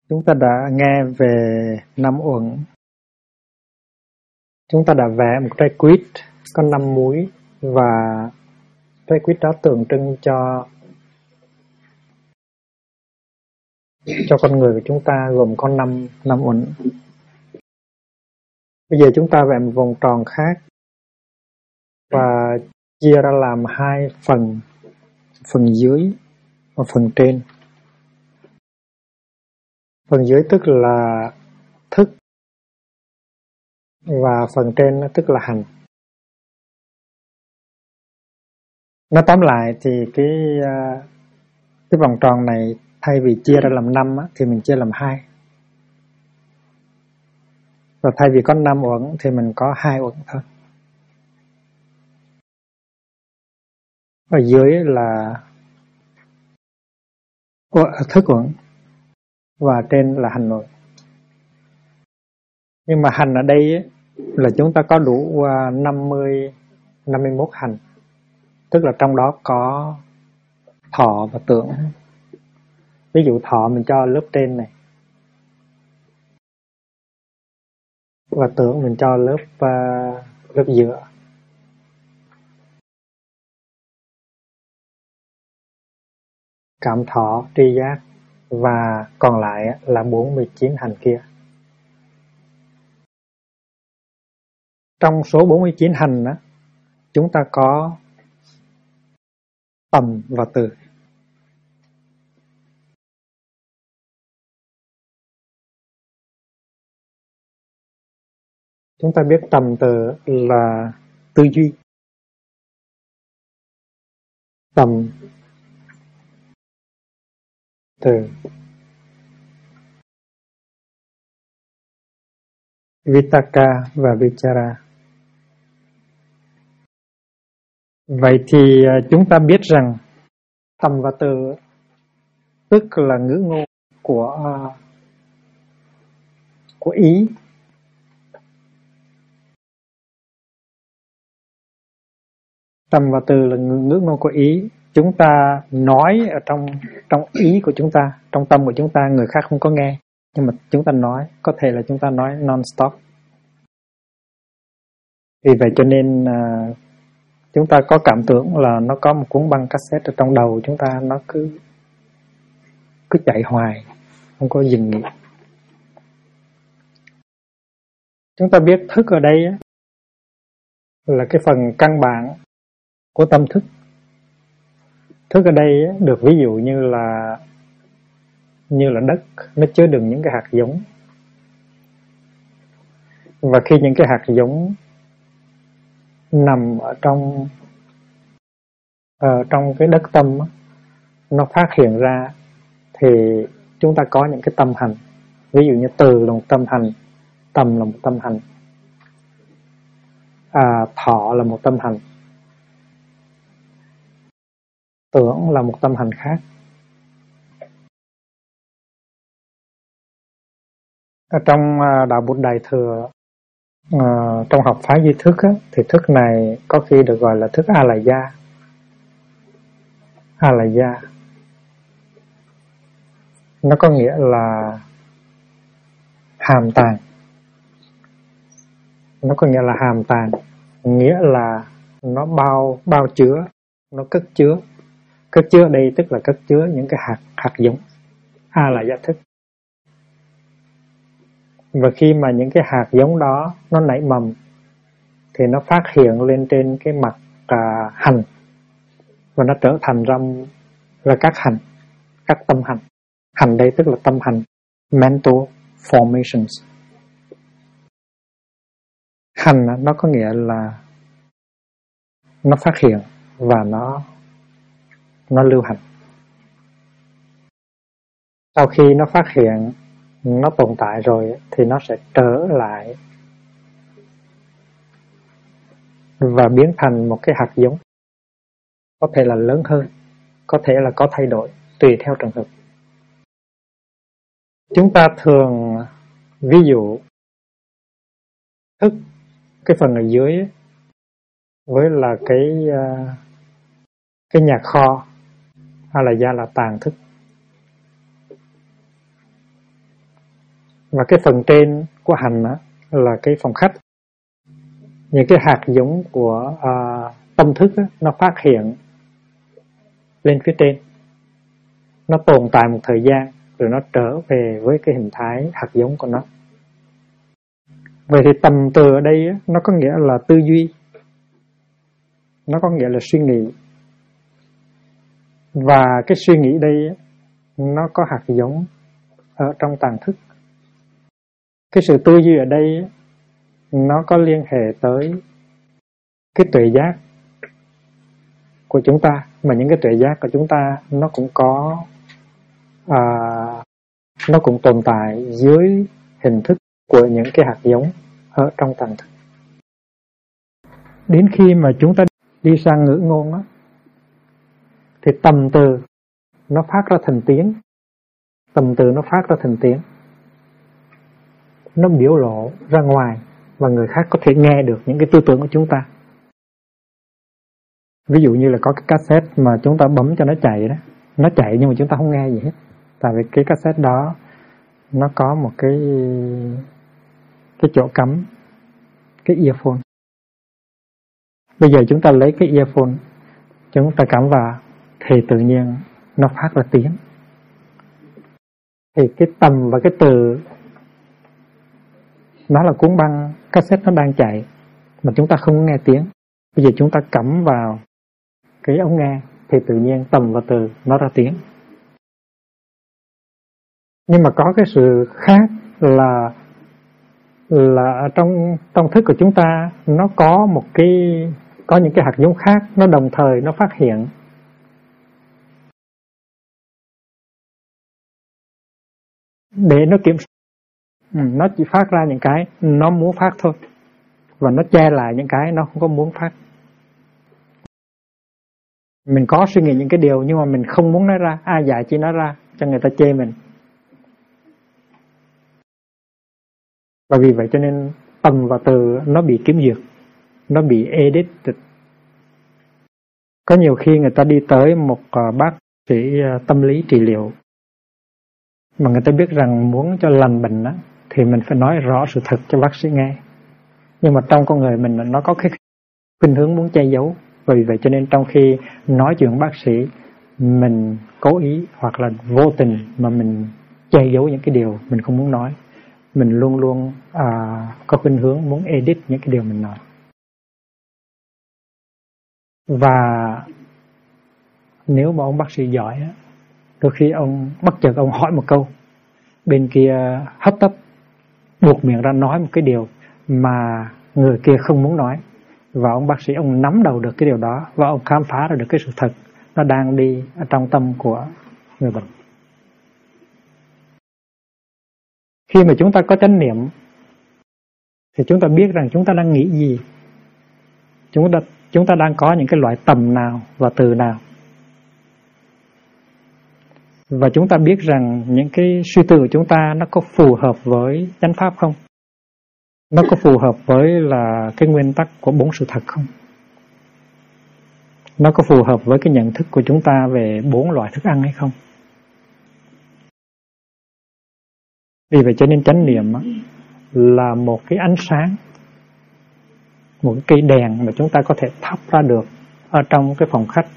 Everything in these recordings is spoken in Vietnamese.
Chúng ta đã nghe về năm uẩn. Chúng ta đã vẽ một trái quýt có 5 múi và trái quýt đó tượng trưng cho con người của chúng ta gồm có 5 uẩn. Bây giờ chúng ta vẽ một vòng tròn khác và chia ra làm hai phần, phần dưới và phần trên. Phần dưới tức là thức và phần trên tức là hành. Nói tóm lại thì cái vòng tròn này thay vì chia ra làm 5 thì mình chia làm 2. Và thay vì có 5 uẩn thì mình có 2 uẩn thôi. Ở dưới là thức uẩn và trên là hành uẩn. Nhưng mà hành ở đây là chúng ta có đủ 51 hành. Tức là trong đó có thọ và tưởng. Ví dụ thọ mình cho lớp trên này, và tưởng mình cho lớp giữa. Cảm thọ, tri giác và còn lại là 49 hành kia. Trong số 49 hành chúng ta có tầm và từ. Chúng ta biết tầm từ là tư duy. Tầm từ Vitaka và Vichara. Vậy thì chúng ta biết rằng tầm và từ tức là ngữ ngôn của ý. Tầm và từ là ngữ ngôn của ý. Chúng ta nói ở trong ý của chúng ta, trong tâm của chúng ta, người khác không có nghe, nhưng mà chúng ta nói, có thể là chúng ta nói non-stop. Vì vậy cho nên chúng ta có cảm tưởng là nó có một cuốn băng cassette ở trong đầu chúng ta, nó cứ chạy hoài, không có dừng nghỉ. Chúng ta biết thức ở đây là cái phần căn bản của tâm thức. Thức ở đây được ví dụ như là đất, nó chứa đựng những cái hạt giống. Và khi những cái hạt giống nằm ở trong cái đất tâm nó phát hiện ra thì chúng ta có những cái tâm hành. Ví dụ như từ là một tâm hành, tầm là một tâm hành, thọ là một tâm hành, tưởng là một tâm hành khác. Ở trong đạo Bụt Đại Thừa, trong học phái duy thức thì thức này có khi được gọi là thức A-la-gia. A-la-gia nó có nghĩa là hàm tàng. Nó có nghĩa là hàm tàng, nghĩa là nó bao chứa, nó cất chứa. Cất chứa ở đây tức là cất chứa những cái hạt giống. A-la-gia thức. Và khi mà những cái hạt giống đó nó nảy mầm thì nó phát hiện lên trên cái mặt hành, và nó trở thành ra các hành, các tâm hành. Hành đây tức là tâm hành, mental formations. Hành nó có nghĩa là nó phát hiện và nó lưu hành. Sau khi nó phát hiện, nó tồn tại rồi thì nó sẽ trở lại và biến thành một cái hạt giống. Có thể là lớn hơn, có thể là có thay đổi, tùy theo trường hợp. Chúng ta thường ví dụ thức, cái phần ở dưới với là cái nhà kho, hay là gia là tàng thức. Và cái phần trên của hành đó là cái phòng khách. Những cái hạt giống của tâm thức đó, nó phát hiện lên phía trên, nó tồn tại một thời gian rồi nó trở về với cái hình thái hạt giống của nó. Vậy thì tầm từ ở đây á, nó có nghĩa là tư duy, nó có nghĩa là suy nghĩ. Và cái suy nghĩ đây á, nó có hạt giống ở trong tàng thức. Cái sự tư duy ở đây á, nó có liên hệ tới cái tuệ giác của chúng ta, mà những cái tuệ giác của chúng ta nó cũng có nó cũng tồn tại dưới hình thức của những cái hạt giống ở trong tàng thức. Đến khi mà chúng ta đi sang ngữ ngôn á, thì tầm từ nó phát ra thành tiếng, tầm từ nó phát ra thành tiếng, nó biểu lộ ra ngoài và người khác có thể nghe được những cái tư tưởng của chúng ta. Ví dụ như là có cái cassette mà chúng ta bấm cho nó chạy đó, nó chạy nhưng mà chúng ta không nghe gì hết, tại vì cái cassette đó nó có một cái chỗ cắm cái earphone. Bây giờ chúng ta lấy cái earphone, chúng ta cắm vào thì tự nhiên nó phát ra tiếng. Thì cái tầm và cái từ nó là cuốn băng cassette nó đang chạy mà chúng ta không nghe tiếng. Bây giờ chúng ta cắm vào cái ống nghe thì tự nhiên tầm và từ nó ra tiếng. Nhưng mà có cái sự khác là trong thức của chúng ta nó có những cái hạt giống khác, nó đồng thời nó phát hiện. Để nó kiểm soát, nó chỉ phát ra những cái nó muốn phát thôi, và nó che lại những cái nó không có muốn phát. Mình có suy nghĩ những cái điều nhưng mà mình không muốn nói ra, ai dạy chỉ nói ra cho người ta chê mình. Và vì vậy cho nên tầm và từ nó bị kiểm duyệt, nó bị edited. Có nhiều khi người ta đi tới một bác sĩ tâm lý trị liệu mà người ta biết rằng muốn cho lành bệnh á, thì mình phải nói rõ sự thật cho bác sĩ nghe. Nhưng mà trong con người mình nó có cái khuynh hướng muốn che giấu. Vì vậy cho nên trong khi nói chuyện bác sĩ, mình cố ý hoặc là vô tình mà mình che giấu những cái điều mình không muốn nói. Mình luôn luôn có khuynh hướng muốn edit những cái điều mình nói. Và nếu mà ông bác sĩ giỏi á, đôi khi ông bất chợt ông hỏi một câu, bên kia hấp tấp buộc miệng ra nói một cái điều mà người kia không muốn nói, và ông bác sĩ ông nắm đầu được cái điều đó và ông khám phá ra được cái sự thật nó đang đi ở trong tâm của người bệnh. Khi mà chúng ta có chánh niệm thì chúng ta biết rằng chúng ta đang nghĩ gì, chúng ta đang có những cái loại tầm nào và từ nào, và chúng ta biết rằng những cái suy tư của chúng ta nó có phù hợp với chánh pháp không, nó có phù hợp với là cái nguyên tắc của bốn sự thật không, nó có phù hợp với cái nhận thức của chúng ta về bốn loại thức ăn hay không. Vì vậy cho nên chánh niệm là một cái ánh sáng, một cái cây đèn mà chúng ta có thể thắp ra được ở trong cái phòng khách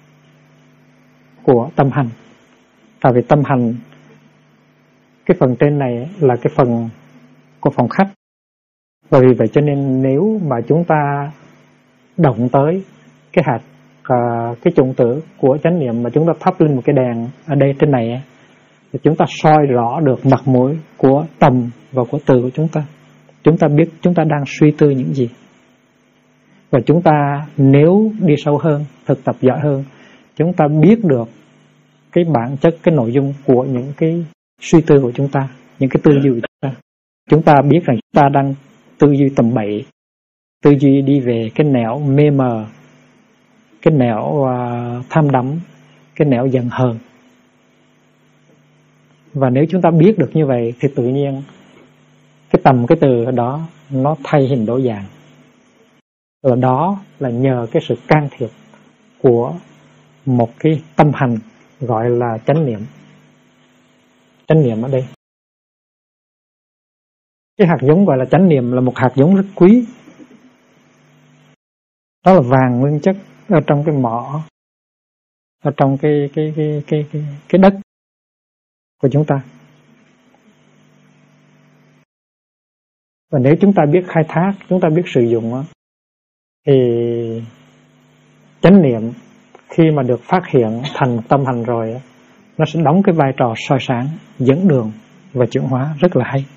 của tâm hành. Tại vì tâm hành, cái phần trên này là cái phần của phòng khách. Và vì vậy cho nên nếu mà chúng ta động tới cái hạt, cái chủng tử của chánh niệm mà chúng ta thắp lên một cái đèn ở đây trên này, thì chúng ta soi rõ được mặt mũi của tầm và của từ của chúng ta. Chúng ta biết chúng ta đang suy tư những gì. Và chúng ta nếu đi sâu hơn, thực tập giỏi hơn, chúng ta biết được cái bản chất, cái nội dung của những cái suy tư của chúng ta, những cái tư duy của chúng ta. Chúng ta biết rằng chúng ta đang tư duy tầm bậy, tư duy đi về cái nẻo mê mờ, cái nẻo tham đắm, cái nẻo giận hờn. Và nếu chúng ta biết được như vậy thì tự nhiên cái tầm, cái từ đó nó thay hình đổi dạng. Và đó là nhờ cái sự can thiệp của một cái tâm hành gọi là chánh niệm. Chánh niệm ở đây Cái hạt giống gọi là chánh niệm là một hạt giống rất quý. Đó là vàng nguyên chất ở trong cái mỏ, ở trong cái đất của chúng ta. Và nếu chúng ta biết khai thác, chúng ta biết sử dụng thì chánh niệm khi mà được phát hiện thành tâm hành rồi, nó sẽ đóng cái vai trò soi sáng, dẫn đường và chuyển hóa rất là hay.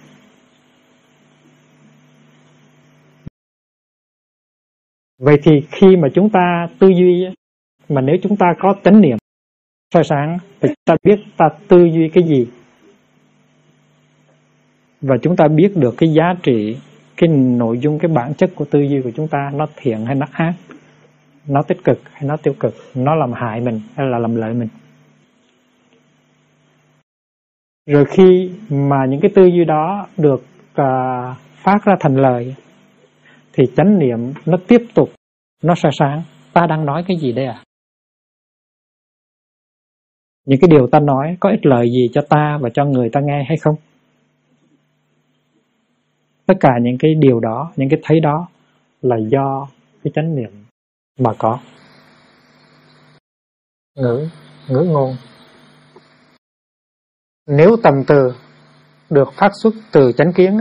Vậy thì khi mà chúng ta tư duy, mà nếu chúng ta có chánh niệm soi sáng thì chúng ta biết ta tư duy cái gì, và chúng ta biết được cái giá trị, cái nội dung, cái bản chất của tư duy của chúng ta, nó thiện hay nó ác, nó tích cực hay nó tiêu cực, nó làm hại mình hay là làm lợi mình. Rồi khi mà những cái tư duy đó được phát ra thành lời thì chánh niệm nó tiếp tục, nó soi sáng ta đang nói cái gì đây à? Những cái điều ta nói có ích lợi gì cho ta và cho người ta nghe hay không? Tất cả những cái điều đó, những cái thấy đó là do cái chánh niệm mà có. Ngữ ngôn. Nếu tầm từ được phát xuất từ chánh kiến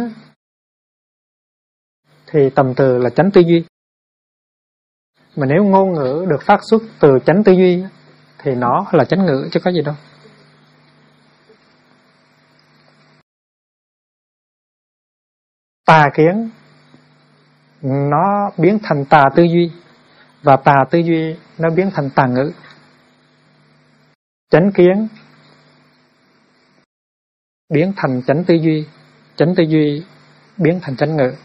thì tầm từ là chánh tư duy. Mà nếu ngôn ngữ được phát xuất từ chánh tư duy thì nó là chánh ngữ chứ có gì đâu. Tà kiến nó biến thành tà tư duy, và tà tư duy nó biến thành tà ngữ. Chánh kiến biến thành chánh tư duy biến thành chánh ngữ.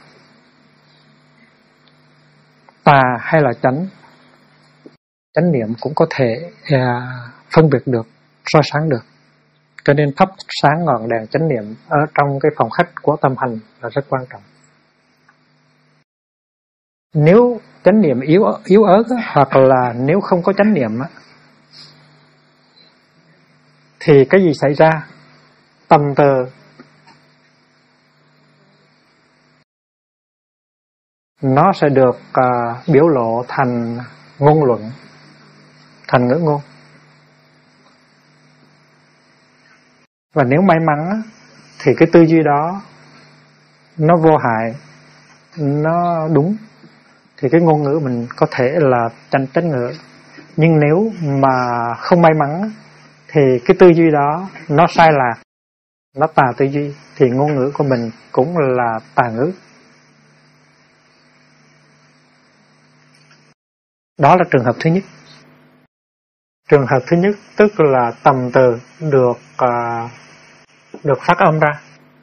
Tà hay là chánh niệm cũng có thể phân biệt được, soi sáng được. Cho nên thắp sáng ngọn đèn chánh niệm ở trong cái phòng khách của tâm hành là rất quan trọng. Nếu chánh niệm yếu ớt hoặc là nếu không có chánh niệm thì cái gì xảy ra? Tầm từ nó sẽ được biểu lộ thành ngôn luận, thành ngữ ngôn. Và nếu may mắn thì cái tư duy đó nó vô hại, nó đúng, thì cái ngôn ngữ mình có thể là chánh ngữ. Nhưng nếu mà không may mắn thì cái tư duy đó nó sai lạc, nó tà tư duy, thì ngôn ngữ của mình cũng là tà ngữ. Đó là trường hợp thứ nhất. Trường hợp thứ nhất tức là tầm từ được phát âm ra,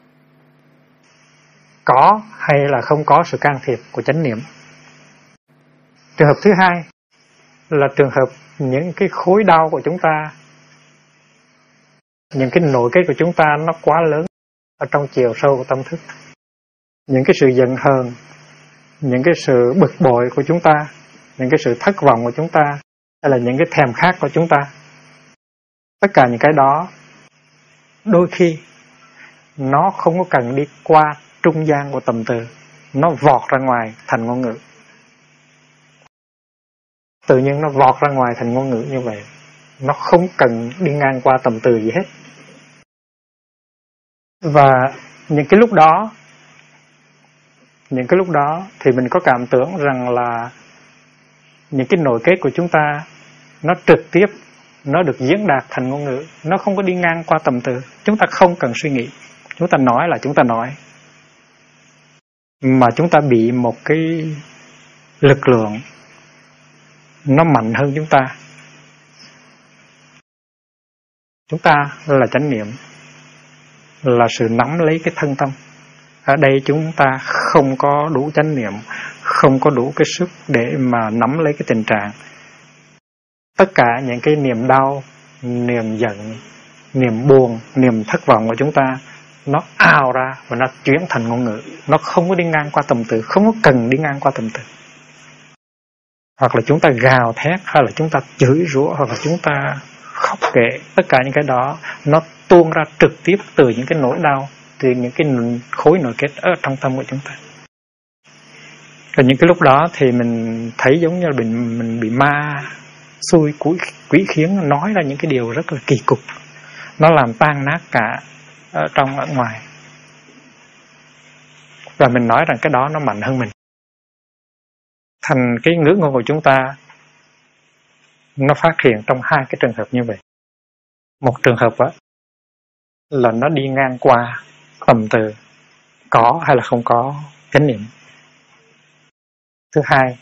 có hay là không có sự can thiệp của chánh niệm. Trường hợp thứ hai là trường hợp những cái khối đau của chúng ta, những cái nội kết của chúng ta nó quá lớn ở trong chiều sâu của tâm thức. Những cái sự giận hờn, những cái sự bực bội của chúng ta, những cái sự thất vọng của chúng ta, hay là những cái thèm khát của chúng ta. Tất cả những cái đó đôi khi nó không có cần đi qua trung gian của tầm từ, nó vọt ra ngoài thành ngôn ngữ. Tự nhiên nó vọt ra ngoài thành ngôn ngữ như vậy, nó không cần đi ngang qua tầm từ gì hết. Và những cái lúc đó thì mình có cảm tưởng rằng là những cái nội kết của chúng ta nó trực tiếp, nó được diễn đạt thành ngôn ngữ, nó không có đi ngang qua tầm từ. Chúng ta không cần suy nghĩ, chúng ta nói là chúng ta nói, mà chúng ta bị một cái lực lượng nó mạnh hơn chúng ta. Chúng ta là chánh niệm, là sự nắm lấy cái thân tâm. Ở đây chúng ta không có đủ chánh niệm, không có đủ cái sức để mà nắm lấy cái tình trạng. Tất cả những cái niềm đau, niềm giận, niềm buồn, niềm thất vọng của chúng ta, nó ào ra và nó chuyển thành ngôn ngữ. Nó không có đi ngang qua tầm từ, không có cần đi ngang qua tầm từ. Hoặc là chúng ta gào thét, hay là chúng ta chửi rủa, hoặc là chúng ta khóc kể. Tất cả những cái đó nó tuôn ra trực tiếp từ những cái nỗi đau, từ những cái khối nội kết ở trong tâm của chúng ta. Và những cái lúc đó thì mình thấy giống như là mình bị ma xui quỷ khiến nói ra những cái điều rất là kỳ cục, nó làm tan nát cả ở trong ở ngoài. Và mình nói rằng cái đó nó mạnh hơn mình. Thành cái ngữ ngôn của chúng ta nó phát hiện trong hai cái trường hợp như vậy. Một trường hợp đó là nó đi ngang qua tầm từ có hay là không có chánh niệm. Thứ hai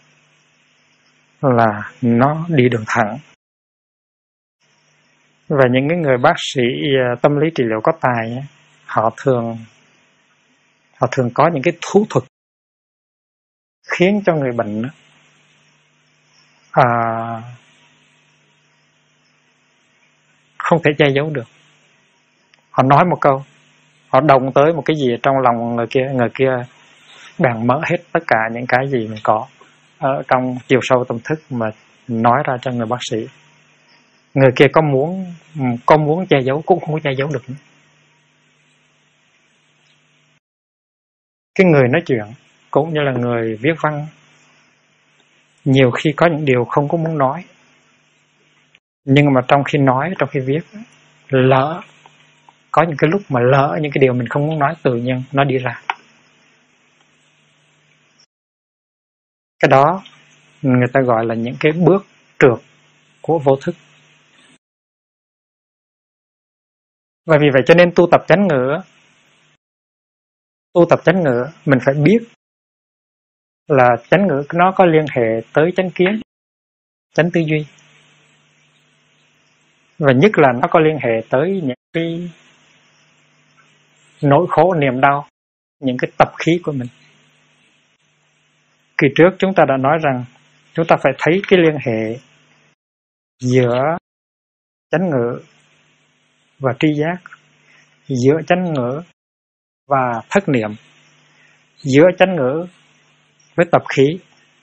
là nó đi đường thẳng. Và những cái người bác sĩ tâm lý trị liệu có tài, họ thường có những cái thủ thuật khiến cho người bệnh không thể che giấu được. Họ nói một câu, họ động tới một cái gì trong lòng người kia bèn mở hết tất cả những cái gì mình có ở trong chiều sâu tâm thức mà nói ra cho người bác sĩ. Người kia có muốn che giấu cũng không có che giấu được nữa. Cái người nói chuyện cũng như là người viết văn nhiều khi có những điều không có muốn nói, nhưng mà trong khi nói, trong khi viết, lỡ có những cái lúc mà lỡ những cái điều mình không muốn nói tự nhiên nó đi ra. Cái đó người ta gọi là những cái bước trượt của vô thức. Và vì vậy cho nên tu tập chánh ngữ mình phải biết là chánh ngữ nó có liên hệ tới chánh kiến, chánh tư duy. Và nhất là nó có liên hệ tới những cái nỗi khổ niềm đau, những cái tập khí của mình. Kỳ trước chúng ta đã nói rằng chúng ta phải thấy cái liên hệ giữa chánh ngữ và tri giác, giữa chánh ngữ và thất niệm, giữa chánh ngữ với tập khí.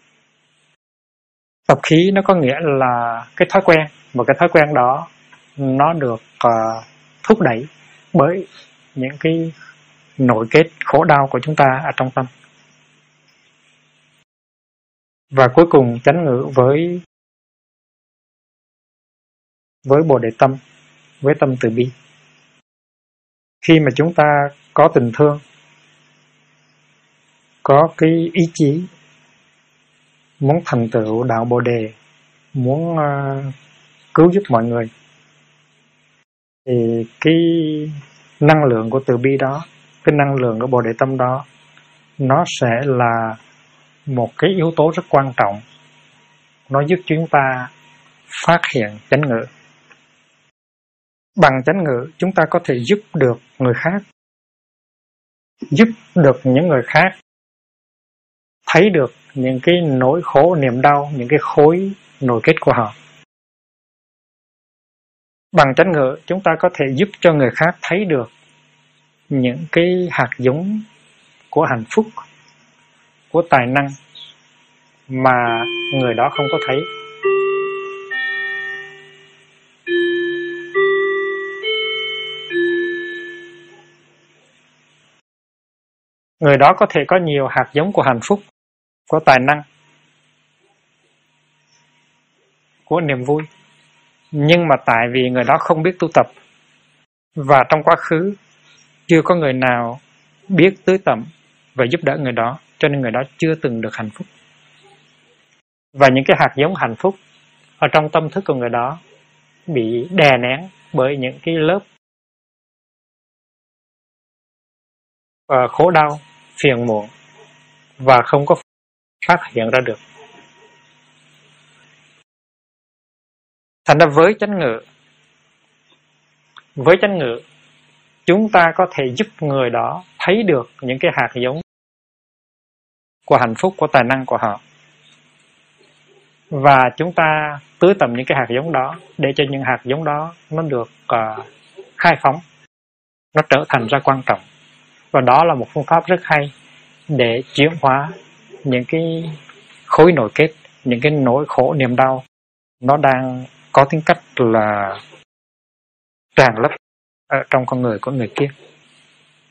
Tập khí nó có nghĩa là cái thói quen, và cái thói quen đó nó được thúc đẩy bởi những cái nội kết khổ đau của chúng ta ở trong tâm. Và cuối cùng chánh ngữ với Bồ Đề tâm, với tâm từ bi. Khi mà chúng ta có tình thương, có cái ý chí muốn thành tựu đạo Bồ Đề, muốn cứu giúp mọi người, thì cái năng lượng của từ bi đó, cái năng lượng của Bồ Đề tâm đó, nó sẽ là một cái yếu tố rất quan trọng. Nó giúp chúng ta phát hiện chánh ngữ. Bằng chánh ngữ chúng ta có thể giúp được người khác, giúp được những người khác thấy được những cái nỗi khổ niềm đau, những cái khối nội kết của họ. Bằng chánh ngữ chúng ta có thể giúp cho người khác thấy được những cái hạt giống của hạnh phúc, của tài năng mà người đó không có thấy. Người đó có thể có nhiều hạt giống của hạnh phúc, của tài năng, của niềm vui, nhưng mà tại vì người đó không biết tu tập, và trong quá khứ chưa có người nào biết tưới tẩm và giúp đỡ người đó, cho nên người đó chưa từng được hạnh phúc. Và những cái hạt giống hạnh phúc ở trong tâm thức của người đó bị đè nén bởi những cái lớp khổ đau, phiền muộn, và không có phát hiện ra được. Thành ra với chánh ngữ chúng ta có thể giúp người đó thấy được những cái hạt giống của hạnh phúc, của tài năng của họ, và chúng ta tưới tẩm những cái hạt giống đó để cho những hạt giống đó nó được khai phóng, nó trở thành ra quan trọng. Và đó là một phương pháp rất hay để chuyển hóa những cái khối nội kết, những cái nỗi khổ niềm đau nó đang có tính cách là tràn lấp ở trong con người của người kia.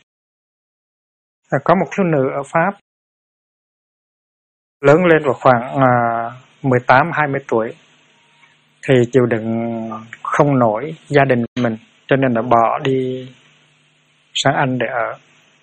Có một thiếu nữ ở Pháp lớn lên vào khoảng 18-20 tuổi thì chịu đựng không nổi gia đình mình, cho nên đã bỏ đi sang Anh để ở.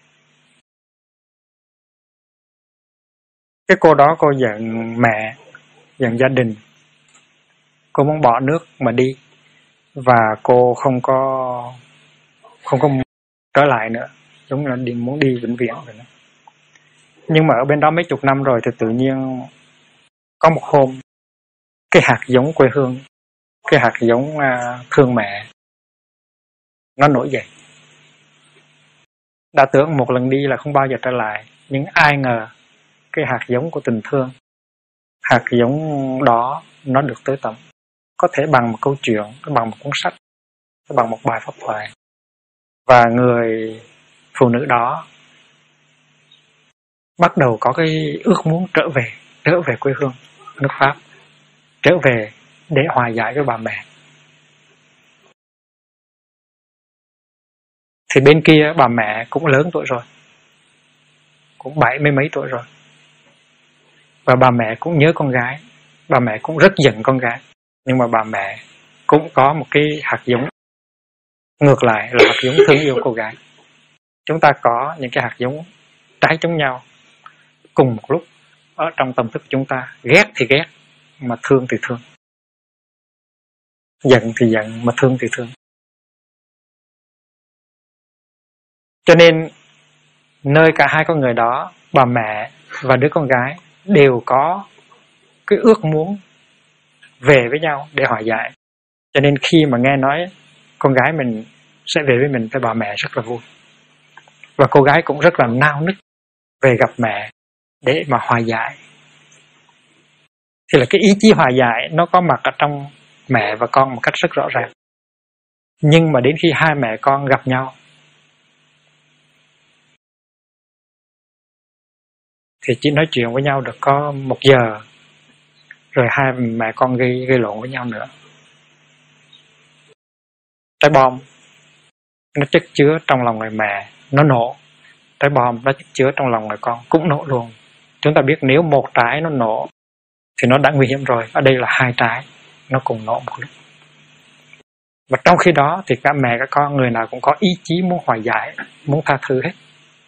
Cái cô đó cô giận mẹ, giận gia đình, cô muốn bỏ nước mà đi, và cô không có trở lại nữa, giống là muốn đi vĩnh viễn rồi đó. Nhưng mà ở bên đó mấy chục năm rồi thì tự nhiên có một hôm cái hạt giống quê hương, cái hạt giống thương mẹ nó nổi dậy. Đã tưởng một lần đi là không bao giờ trở lại, nhưng ai ngờ cái hạt giống của tình thương, hạt giống đó nó được tới tận, có thể bằng một câu chuyện, bằng một cuốn sách, bằng một bài pháp thoại. Và người phụ nữ đó bắt đầu có cái ước muốn trở về quê hương nước Pháp, trở về để hòa giải với bà mẹ. Thì bên kia bà mẹ cũng lớn tuổi rồi, cũng 70 mấy tuổi rồi, và bà mẹ cũng nhớ con gái, bà mẹ cũng rất giận con gái. Nhưng mà bà mẹ cũng có một cái hạt giống ngược lại, là hạt giống thương yêu cô gái. Chúng ta có những cái hạt giống trái chống nhau cùng một lúc ở trong tâm thức chúng ta. Ghét thì ghét, mà thương thì thương. Giận thì giận, mà thương thì thương. Cho nên nơi cả hai con người đó, bà mẹ và đứa con gái, đều có cái ước muốn về với nhau để hòa giải. Cho nên khi mà nghe nói con gái mình sẽ về với mình, thì bà mẹ rất là vui. Và cô gái cũng rất là nao nức về gặp mẹ để mà hòa giải. Thì là cái ý chí hòa giải nó có mặt ở trong mẹ và con một cách rất rõ ràng. Nhưng mà đến khi hai mẹ con gặp nhau thì chỉ nói chuyện với nhau được có 1 giờ, rồi hai mẹ con gây lộn với nhau nữa. Trái bom nó chất chứa trong lòng người mẹ, nó nổ. Trái bom nó chất chứa trong lòng người con cũng nổ luôn. Chúng ta biết nếu một trái nó nổ thì nó đã nguy hiểm rồi. Ở đây là 2 trái nó cùng nổ một lúc. Và trong khi đó thì cả mẹ cả con người nào cũng có ý chí muốn hòa giải, muốn tha thứ hết.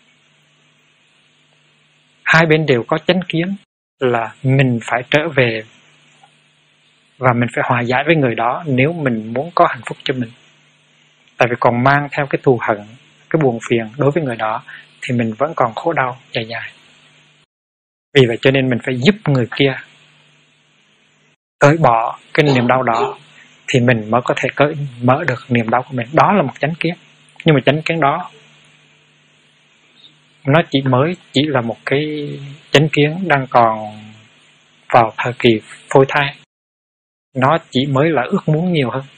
Hai bên đều có chánh kiến là mình phải trở về và mình phải hòa giải với người đó nếu mình muốn có hạnh phúc cho mình. Tại vì còn mang theo cái thù hận, cái buồn phiền đối với người đó thì mình vẫn còn khổ đau dài dài. Vì vậy cho nên mình phải giúp người kia cởi bỏ cái niềm đau đó thì mình mới có thể mở được niềm đau của mình. Đó là một chánh kiến. Nhưng mà chánh kiến đó nó chỉ là một cái chánh kiến đang còn vào thời kỳ phôi thai. Nó chỉ mới là ước muốn nhiều hơn.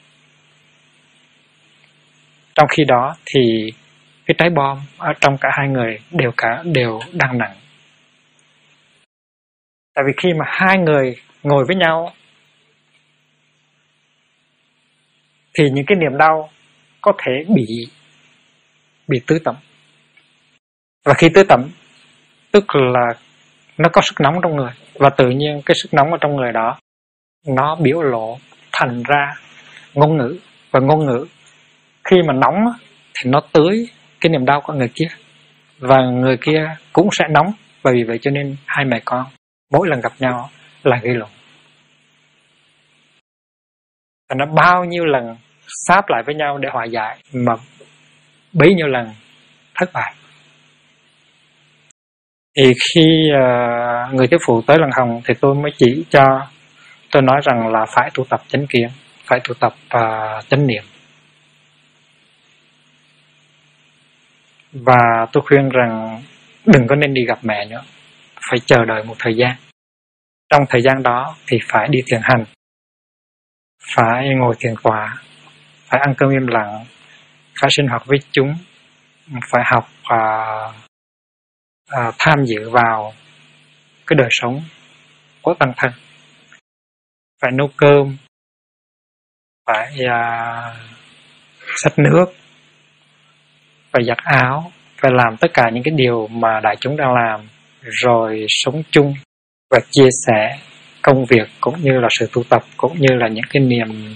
Trong khi đó thì cái trái bom ở trong cả hai người đều đang nặng. Tại vì khi mà hai người ngồi với nhau thì những cái niềm đau có thể bị tứ tẩm. Và khi tứ tẩm tức là nó có sức nóng trong người, và tự nhiên cái sức nóng ở trong người đó nó biểu lộ thành ra ngôn ngữ. Và ngôn ngữ khi mà nóng thì nó tưới cái niềm đau của người kia, và người kia cũng sẽ nóng. Và vì vậy cho nên hai mẹ con mỗi lần gặp nhau là gây lộn. Và nó bao nhiêu lần sáp lại với nhau để hòa giải mà bấy nhiêu lần thất bại. Thì khi người tiếp phụ tới lần hồng thì tôi mới chỉ cho, tôi nói rằng là phải tu tập chánh kiến, phải tu tập chánh niệm. Và tôi khuyên rằng đừng có nên đi gặp mẹ nữa, phải chờ đợi một thời gian. Trong thời gian đó thì phải đi thiền hành, phải ngồi thiền tọa, phải ăn cơm im lặng, phải sinh hoạt với chúng, phải học tham dự vào cái đời sống của tăng thân, phải nấu cơm, phải xách nước, phải giặt áo, phải làm tất cả những cái điều mà đại chúng đang làm, rồi sống chung và chia sẻ công việc cũng như là sự tu tập, cũng như là những cái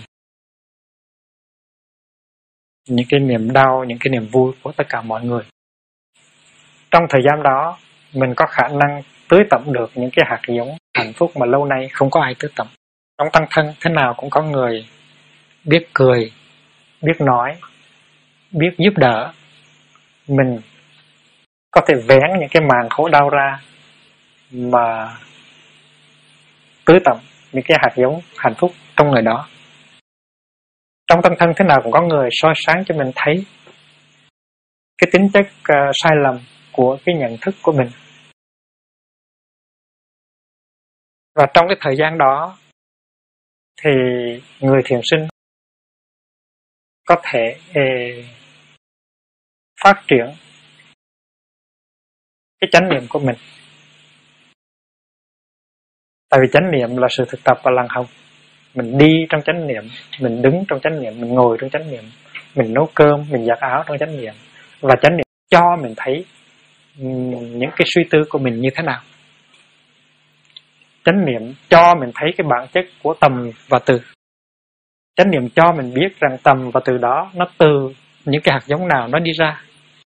niềm đau, những cái niềm vui của tất cả mọi người. Trong thời gian đó, mình có khả năng tưới tẩm được những cái hạt giống hạnh phúc mà lâu nay không có ai tưới tẩm. Trong tăng thân thế nào cũng có người biết cười, biết nói, biết giúp đỡ. Mình có thể vén những cái màn khổ đau ra mà tưới tẩm những cái hạt giống hạnh phúc trong người đó. Trong tăng thân thế nào cũng có người soi sáng cho mình thấy cái tính chất sai lầm của cái nhận thức của mình. Và trong cái thời gian đó thì người thiền sinh có thể phát triển cái chánh niệm của mình. Tại vì chánh niệm là sự thực tập và lằng hồng. Mình đi trong chánh niệm, mình đứng trong chánh niệm, mình ngồi trong chánh niệm, mình nấu cơm, mình giặt áo trong chánh niệm. Và chánh niệm cho mình thấy những cái suy tư của mình như thế nào. Chánh niệm cho mình thấy cái bản chất của tầm và từ. Chánh niệm cho mình biết rằng tầm và từ đó nó từ những cái hạt giống nào nó đi ra.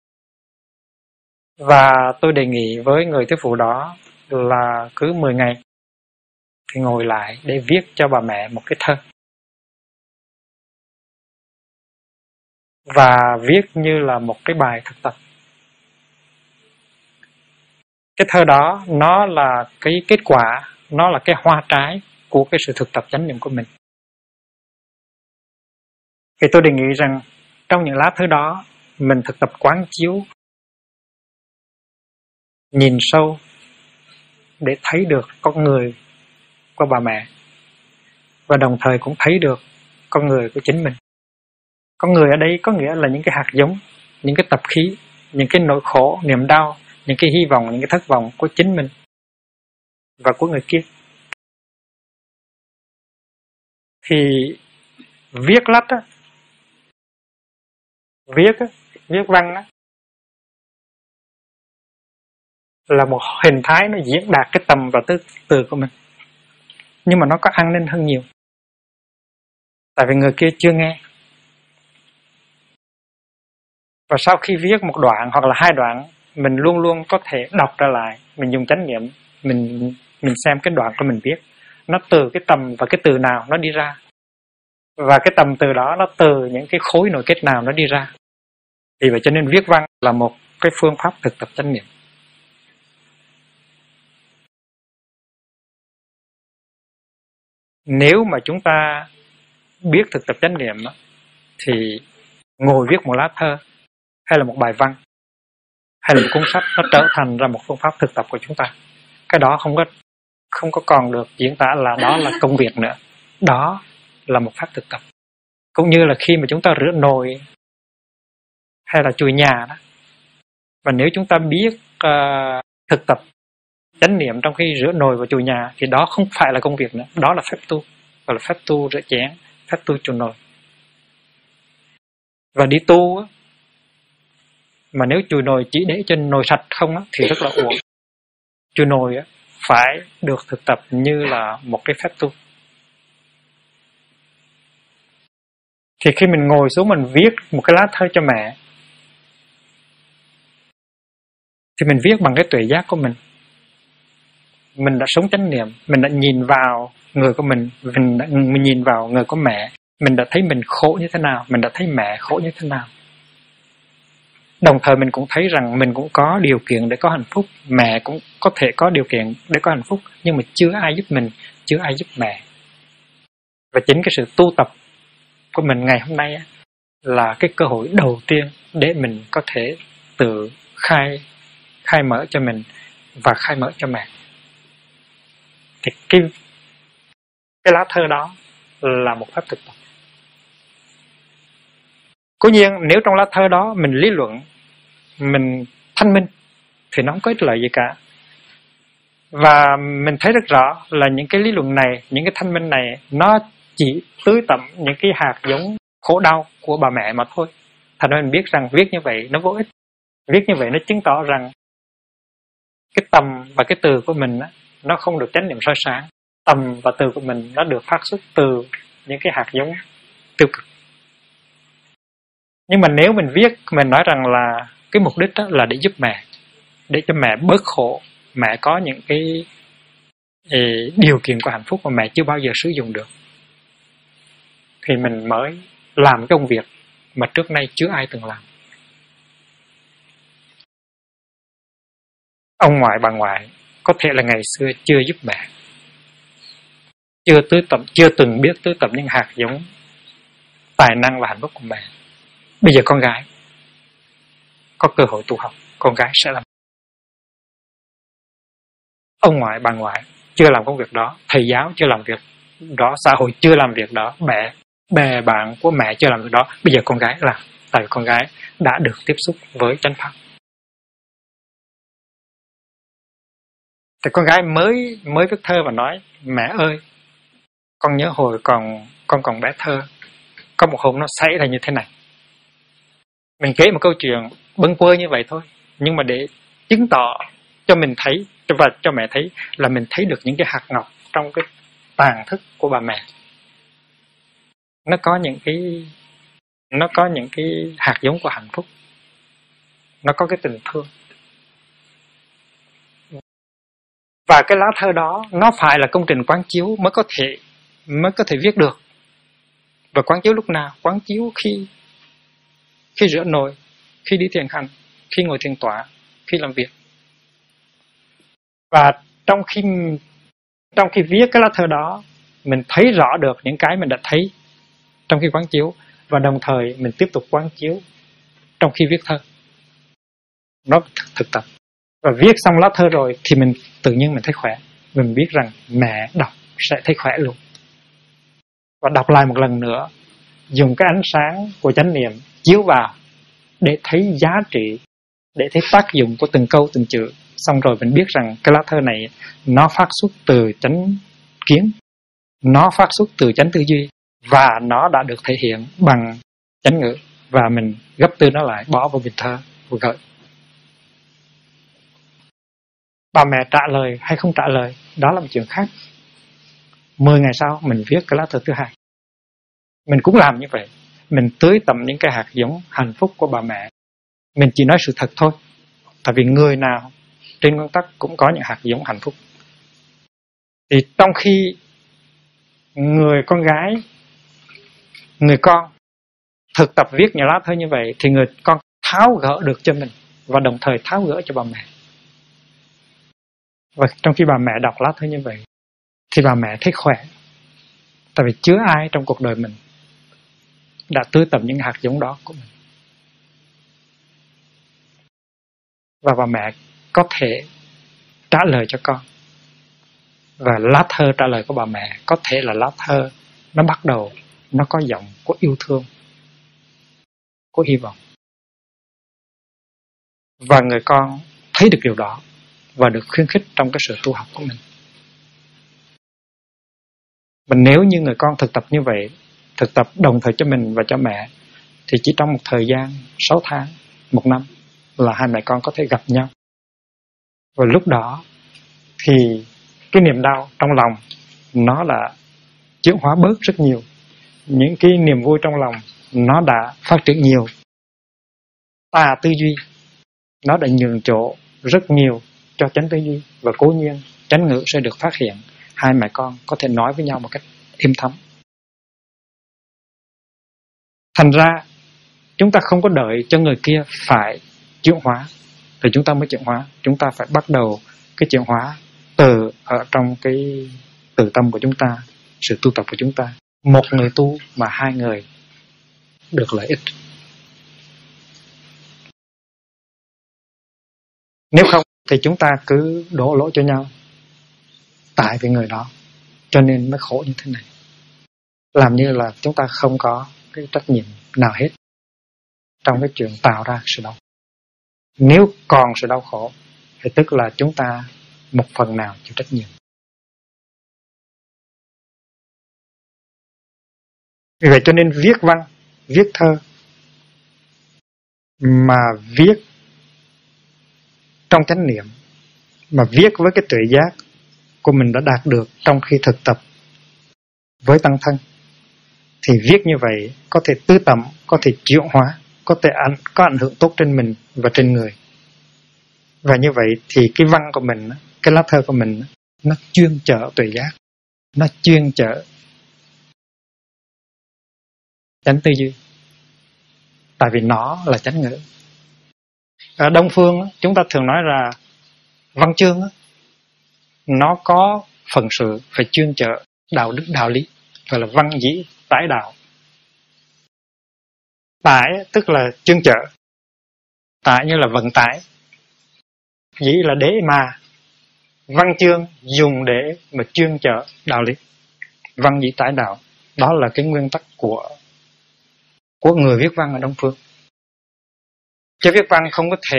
Và tôi đề nghị với người thuyết phụ đó là cứ 10 ngày thì ngồi lại để viết cho bà mẹ một cái thơ. Và viết như là một cái bài thực tập. Cái thơ đó nó là cái kết quả, nó là cái hoa trái của cái sự thực tập chánh niệm của mình. Thì tôi đề nghị rằng trong những lá thư đó mình thực tập quán chiếu, nhìn sâu để thấy được con người của bà mẹ và đồng thời cũng thấy được con người của chính mình. Con người ở đây có nghĩa là những cái hạt giống, những cái tập khí, những cái nỗi khổ, niềm đau, những cái hy vọng, những cái thất vọng của chính mình và của người kia. Thì viết lách á, viết văn á, là một hình thái nó diễn đạt cái tầm và từ của mình. Nhưng mà nó có an ninh hơn nhiều. Tại vì người kia chưa nghe. Và sau khi viết một đoạn hoặc là 2 đoạn, mình luôn luôn có thể đọc ra lại, mình dùng chánh niệm, mình xem cái đoạn của mình viết, nó từ cái tầm và cái từ nào nó đi ra. Và cái tầm từ đó nó từ những cái khối nội kết nào nó đi ra. Vì vậy cho nên viết văn là một cái phương pháp thực tập chánh niệm. Nếu mà chúng ta biết thực tập chánh niệm thì ngồi viết một lá thơ hay là một bài văn hay là một cuốn sách nó trở thành ra một phương pháp thực tập của chúng ta. Cái đó không có còn được diễn tả là đó là công việc nữa. Đó là một pháp thực tập. Cũng như là khi mà chúng ta rửa nồi hay là chùi nhà đó. Và nếu chúng ta biết thực tập chánh niệm trong khi rửa nồi và chùi nhà thì đó không phải là công việc nữa. Đó là phép tu. Gọi là phép tu rửa chén, phép tu chùi nồi. Và đi tu mà nếu chùi nồi chỉ để cho nồi sạch không thì rất là uổng. Chùi nồi phải được thực tập như là một cái phép tu. Thì khi mình ngồi xuống mình viết một cái lá thơ cho mẹ thì mình viết bằng cái tuệ giác của mình. Mình đã sống chánh niệm, mình đã nhìn vào người của mình nhìn vào người của mẹ, mình đã thấy mình khổ như thế nào, mình đã thấy mẹ khổ như thế nào. Đồng thời mình cũng thấy rằng mình cũng có điều kiện để có hạnh phúc, mẹ cũng có thể có điều kiện để có hạnh phúc, nhưng mà chưa ai giúp mình, chưa ai giúp mẹ. Và chính cái sự tu tập của mình ngày hôm nay là cái cơ hội đầu tiên để mình có thể tự khai mở cho mình và khai mở cho mẹ. Thì cái lá thơ đó là một pháp thực tập. Cố nhiên nếu trong lá thơ đó mình lý luận, mình thanh minh thì nó không có ích lợi gì cả. Và mình thấy rất rõ là những cái lý luận này, những cái thanh minh này nó chỉ tưới tẩm những cái hạt giống khổ đau của bà mẹ mà thôi. Thành ra mình biết rằng viết như vậy nó vô ích. Viết như vậy nó chứng tỏ rằng cái tâm và cái từ của mình á, nó không được chánh niệm soi sáng. Tâm và từ của mình nó được phát xuất từ những cái hạt giống tiêu cực. Nhưng mà nếu mình viết, mình nói rằng là cái mục đích đó là để giúp mẹ, để cho mẹ bớt khổ, mẹ có những cái điều kiện của hạnh phúc mà mẹ chưa bao giờ sử dụng được, thì mình mới làm công việc mà trước nay chưa ai từng làm. Ông ngoại bà ngoại có thể là ngày xưa chưa giúp mẹ, chưa từng biết tưới tẩm những hạt giống tài năng và hạnh phúc của mẹ. Bây giờ con gái có cơ hội tu học, con gái sẽ làm. Ông ngoại bà ngoại chưa làm công việc đó, thầy giáo chưa làm việc đó, xã hội chưa làm việc đó, bè bạn của mẹ chưa làm việc đó, bây giờ con gái làm. Tại vì con gái đã được tiếp xúc với chánh pháp. Thì con gái mới viết thơ và nói: mẹ ơi, con nhớ hồi con còn bé thơ, có một hôm nó xảy ra như thế này. Mình kể một câu chuyện bâng quơ như vậy thôi, nhưng mà để chứng tỏ cho mình thấy và cho mẹ thấy là mình thấy được những cái hạt ngọc trong cái tàng thức của bà mẹ. Nó có những cái hạt giống của hạnh phúc, nó có cái tình thương. Và cái lá thơ đó nó phải là công trình quán chiếu mới có thể viết được. Và quán chiếu lúc nào? Quán chiếu khi rửa nồi, khi đi thiền hành, khi ngồi thiền tọa, khi làm việc. Và trong khi viết cái lá thơ đó, mình thấy rõ được những cái mình đã thấy trong khi quán chiếu, và đồng thời mình tiếp tục quán chiếu trong khi viết thơ. Nó thực tập. Và viết xong lá thơ rồi thì mình tự nhiên mình thấy khỏe. Mình biết rằng mẹ đọc sẽ thấy khỏe luôn. Và đọc lại một lần nữa, dùng cái ánh sáng của chánh niệm chiếu vào để thấy giá trị, để thấy tác dụng của từng câu từng chữ. Xong rồi mình biết rằng cái lá thơ này nó phát xuất từ chánh kiến, nó phát xuất từ chánh tư duy, và nó đã được thể hiện bằng chánh ngữ. Và mình gấp tư nó lại, bỏ vào bình thơ và gửi. Bà mẹ trả lời hay không trả lời, đó là một chuyện khác. 10 ngày sau mình viết cái lá thơ thứ hai. Mình cũng làm như vậy. Mình tưới tẩm những cái hạt giống hạnh phúc của bà mẹ. Mình chỉ nói sự thật thôi. Tại vì người nào trên nguyên tắc cũng có những hạt giống hạnh phúc. Thì trong khi người con gái, người con thực tập viết những lá thơ như vậy, thì người con tháo gỡ được cho mình và đồng thời tháo gỡ cho bà mẹ. Và trong khi bà mẹ đọc lá thơ như vậy thì bà mẹ thấy khỏe. Tại vì chưa ai trong cuộc đời mình đã tưới tẩm những hạt giống đó của mình. Và bà mẹ có thể trả lời cho con. Và lá thơ trả lời của bà mẹ có thể là lá thơ nó bắt đầu, nó có giọng của yêu thương, của hy vọng. Và người con thấy được điều đó và được khuyến khích trong cái sự tu học của mình. Và nếu như người con thực tập như vậy, thực tập đồng thời cho mình và cho mẹ, thì chỉ trong một thời gian 6 tháng, 1 năm là hai mẹ con có thể gặp nhau. Và lúc đó thì cái niềm đau trong lòng nó là chuyển hóa bớt rất nhiều. Những cái niềm vui trong lòng nó đã phát triển nhiều. Tà tư duy nó đã nhường chỗ rất nhiều cho chánh tư duy, và cố nhiên chánh ngữ sẽ được phát hiện. Hai mẹ con có thể nói với nhau một cách êm thấm. Thành ra chúng ta không có đợi cho người kia phải chuyển hóa thì chúng ta mới chuyển hóa. Chúng ta phải bắt đầu cái chuyển hóa từ ở trong cái từ tâm của chúng ta, sự tu tập của chúng ta. Một người tu mà hai người được lợi ích. Nếu không thì chúng ta cứ đổ lỗi cho nhau tại vì người đó, cho nên mới khổ như thế này. Làm như là chúng ta không có cái trách nhiệm nào hết trong cái chuyện tạo ra sự đau. Nếu còn sự đau khổ thì tức là chúng ta một phần nào chịu trách nhiệm. Vì vậy cho nên viết văn, viết thơ mà viết trong chánh niệm, mà viết với cái tuệ giác của mình đã đạt được trong khi thực tập với tăng thân, thì viết như vậy có thể tứ tẩm, có thể chuyển hóa, có thể có ảnh hưởng tốt trên mình và trên người. Và như vậy thì cái văn của mình, cái lá thơ của mình, nó chuyên chở tuệ giác, nó chuyên chở chánh tư duy, tại vì nó là chánh ngữ. Ở Đông phương chúng ta thường nói là văn chương nó có phần sự phải chuyên chở đạo đức đạo lý, gọi là văn dĩ tái đạo. Tải tức là chuyên chở, tải như là vận tải, dĩ là để mà, văn chương dùng để mà chuyên chở đạo lý, văn dĩ tái đạo. Đó là cái nguyên tắc của người viết văn ở Đông phương. Chứ viết văn không có thể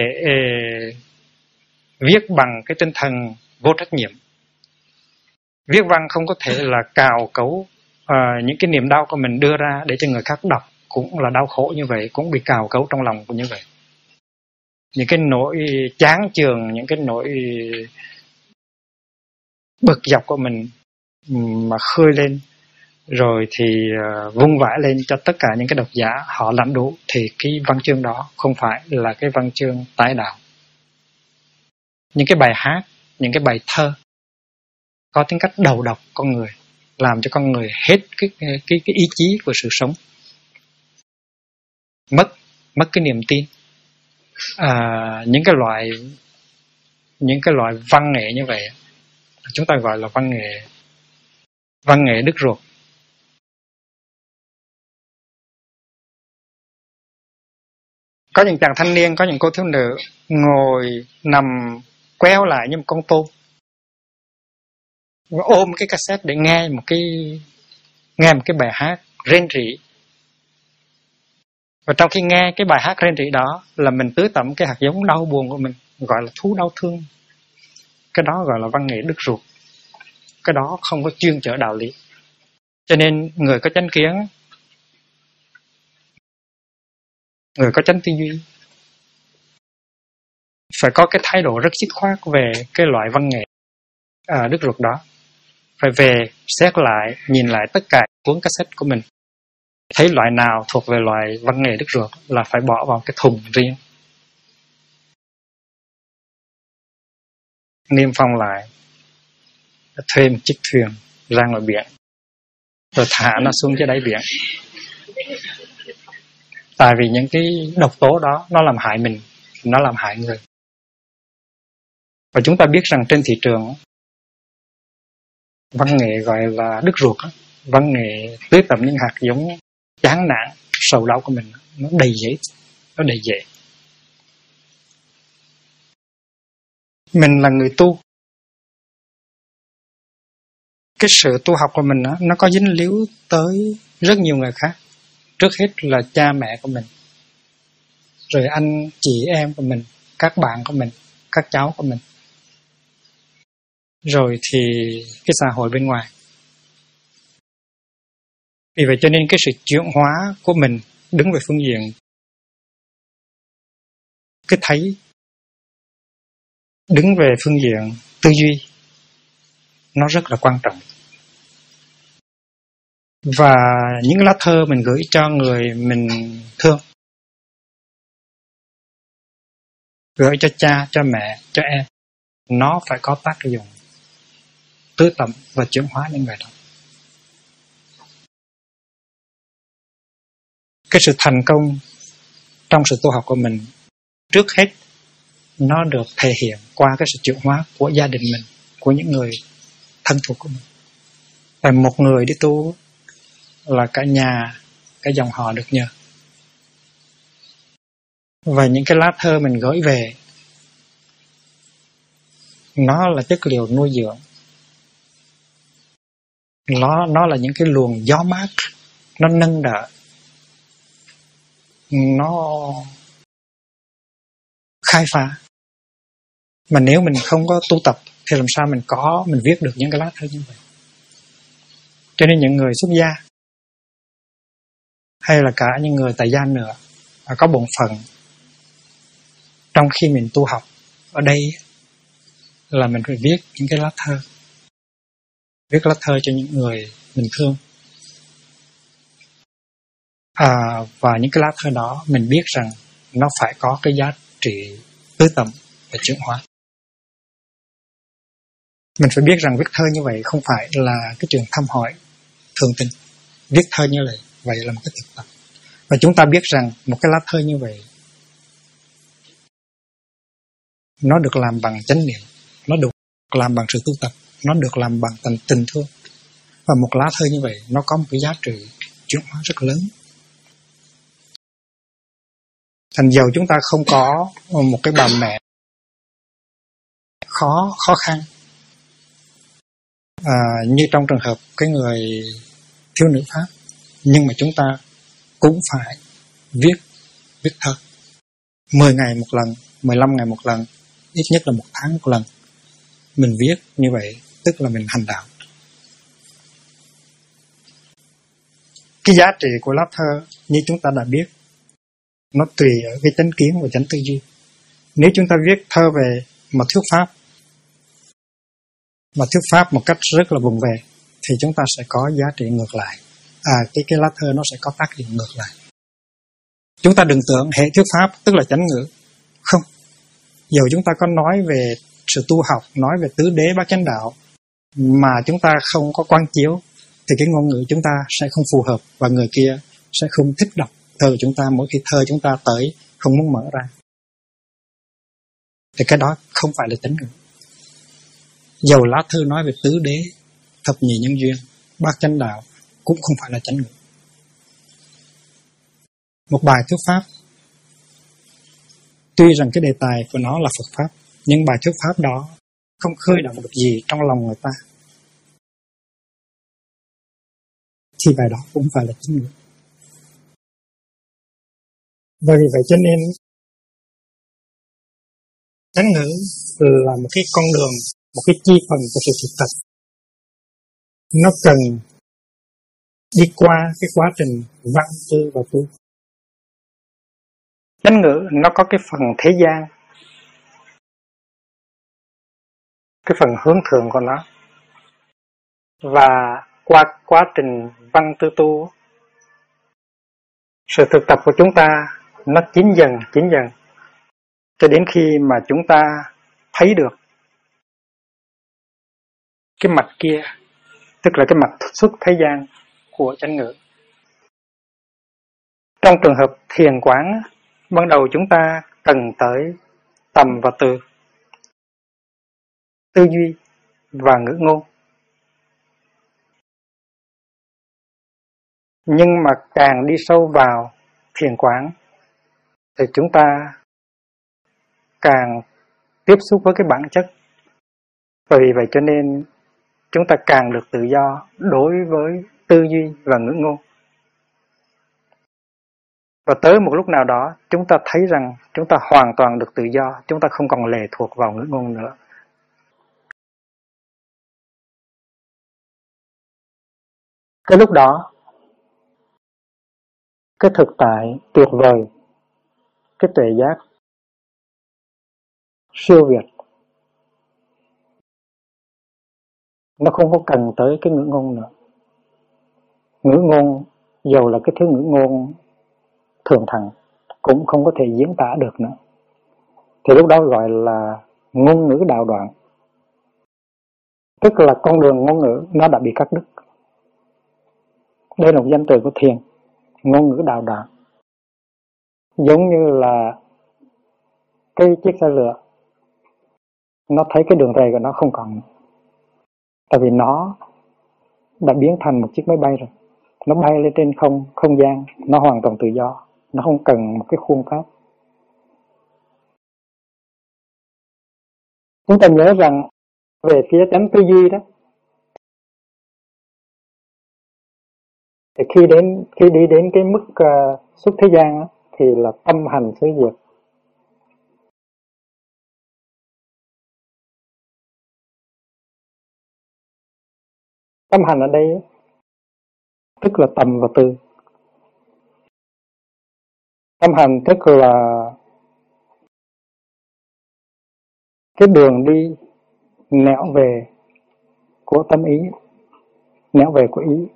viết bằng cái tinh thần vô trách nhiệm. Viết văn không có thể là cào cấu những cái niềm đau của mình đưa ra để cho người khác đọc cũng là đau khổ như vậy, cũng bị cào cấu trong lòng của như vậy. Những cái nỗi chán chường, những cái nỗi bực dọc của mình mà khơi lên, rồi thì vung vãi lên cho tất cả những cái độc giả họ lãnh đủ, thì cái văn chương đó không phải là cái văn chương tái đạo. Những cái bài hát, những cái bài thơ có tính cách đầu độc con người, làm cho con người hết cái ý chí của sự sống, mất cái niềm tin. Những cái loại văn nghệ như vậy chúng ta gọi là văn nghệ đứt ruột. Có những chàng thanh niên, có những cô thiếu nữ ngồi nằm queo lại như một con tôm, ôm cái cassette để nghe một cái bài hát rên rỉ. Và trong khi nghe cái bài hát rên rỉ đó là mình tưới tẩm cái hạt giống đau buồn của mình, gọi là thú đau thương. Cái đó gọi là văn nghệ đứt ruột. Cái đó không có chuyên chở đạo lý. Cho nên người có chánh kiến, người có chánh tư duy phải có cái thái độ rất dứt khoát về cái loại văn nghệ đứt ruột đó. Phải về xét lại, nhìn lại tất cả cuốn cassette của mình, thấy loại nào thuộc về loại văn nghệ đứt ruột là phải bỏ vào cái thùng riêng, niêm phong lại, thuê một chiếc thuyền ra ngoài biển, rồi thả nó xuống dưới đáy biển. Tại vì những cái độc tố đó nó làm hại mình, nó làm hại người. Và chúng ta biết rằng trên thị trường văn nghệ gọi là đứt ruột, văn nghệ tưới tẩm những hạt giống chán nản, sầu đau của mình, nó đầy dễ. Mình là người tu, cái sự tu học của mình nó có dính líu tới rất nhiều người khác. Trước hết là cha mẹ của mình, rồi anh chị em của mình, các bạn của mình, các cháu của mình, rồi thì cái xã hội bên ngoài. Vì vậy cho nên cái sự chuyển hóa của mình đứng về phương diện cái thấy, đứng về phương diện tư duy, nó rất là quan trọng. Và những lá thơ mình gửi cho người mình thương, gửi cho cha, cho mẹ, cho em, nó phải có tác dụng tưới tẩm và chuyển hóa những người đó. Cái sự thành công trong sự tu học của mình, trước hết nó được thể hiện qua cái sự chuyển hóa của gia đình mình, của những người thân thuộc của mình. Và một người đi tu là cả nhà, cả dòng họ được nhờ. Và những cái lá thơ mình gửi về, nó là chất liệu nuôi dưỡng, nó là những cái luồng gió mát, nó nâng đỡ, nó khai phá. Mà nếu mình không có tu tập thì làm sao mình viết được những cái lá thơ như vậy. Cho nên những người xuất gia hay là cả những người tại gia nữa có bổn phận trong khi mình tu học ở đây là mình phải viết những cái lá thơ. Viết lá thơ cho những người mình thương. Và những cái lá thơ đó mình biết rằng nó phải có cái giá trị tứ tầm và chuyển hóa. Mình phải biết rằng viết thơ như vậy không phải là cái chuyện thăm hỏi thường tình. Viết thơ như vậy là một cái thực tập. Và chúng ta biết rằng một cái lá thơ như vậy nó được làm bằng chánh niệm, nó được làm bằng sự tu tập, nó được làm bằng tình thương. Và một lá thơ như vậy nó có một cái giá trị chuyển hóa rất lớn. Thành dầu chúng ta không có một cái bà mẹ khó khăn, như trong trường hợp cái người thiếu nữ Pháp, nhưng mà chúng ta cũng phải viết thơ 10 ngày một lần, 15 ngày một lần, ít nhất là 1 tháng một lần. Mình viết như vậy tức là mình hành đạo. Cái giá trị của lá thơ như chúng ta đã biết, nó tùy ở cái chánh kiến và chánh tư duy. Nếu chúng ta viết thơ về mà thuyết pháp một cách rất là vụng về, thì chúng ta sẽ có giá trị ngược lại. Cái lá thơ nó sẽ có tác dụng ngược lại. Chúng ta đừng tưởng hệ thuyết pháp tức là chánh ngữ. Không. Dầu chúng ta có nói về sự tu học, nói về tứ đế bát chánh đạo, mà chúng ta không có quán chiếu, thì cái ngôn ngữ chúng ta sẽ không phù hợp, và người kia sẽ không thích đọc thơ của chúng ta mỗi khi thơ chúng ta tới không muốn mở ra. Thì cái đó không phải là chánh ngữ. Dầu lá thư nói về tứ đế, thập nhị nhân duyên, bát chánh đạo cũng không phải là chánh ngữ. Một bài thuyết pháp, tuy rằng cái đề tài của nó là Phật Pháp, nhưng bài thuyết pháp đó không khơi động được gì trong lòng người ta, thì bài đó cũng phải là chánh ngữ. Và vì vậy cho nên chánh ngữ là một cái con đường, một cái chi phần của sự thực tập. Nó cần đi qua cái quá trình văn tư và tu. Chánh ngữ nó có cái phần thế gian, cái phần hướng thượng của nó, và qua quá trình văn tư tu, sự thực tập của chúng ta nó chín dần cho đến khi mà chúng ta thấy được cái mặt kia, tức là cái mặt xuất thế gian của chánh ngữ. Trong trường hợp thiền quán, ban đầu chúng ta cần tới tầm và từ, tư duy và ngữ ngôn. Nhưng mà càng đi sâu vào thiền quán thì chúng ta càng tiếp xúc với cái bản chất. Và vì vậy cho nên chúng ta càng được tự do đối với tư duy và ngữ ngôn. Và tới một lúc nào đó chúng ta thấy rằng chúng ta hoàn toàn được tự do, chúng ta không còn lệ thuộc vào ngữ ngôn nữa. Cái lúc đó, cái thực tại tuyệt vời, cái tuệ giác siêu việt, nó không có cần tới cái ngữ ngôn nữa. Ngữ ngôn, dầu là cái thứ ngữ ngôn thường thẳng, cũng không có thể diễn tả được nữa. Thì lúc đó gọi là ngôn ngữ đạo đoạn. Tức là con đường ngôn ngữ nó đã bị cắt đứt. Đây là một danh từ của thiền, ngôn ngữ đạo đoạn. Giống như là cái chiếc xe lửa, nó thấy cái đường ray của nó không còn nữa. Tại vì nó đã biến thành một chiếc máy bay rồi. Nó bay lên trên không gian, nó hoàn toàn tự do, nó không cần một cái khuôn phép. Chúng ta nhớ rằng về phía chánh tư duy đó, thì khi đi đến cái mức xuất thế gian đó, thì là tâm hành xứ diệt. Tâm hành ở đây tức là tầm và tư. Tâm hành tức là cái đường đi nẻo về của tâm ý, nẻo về của ý,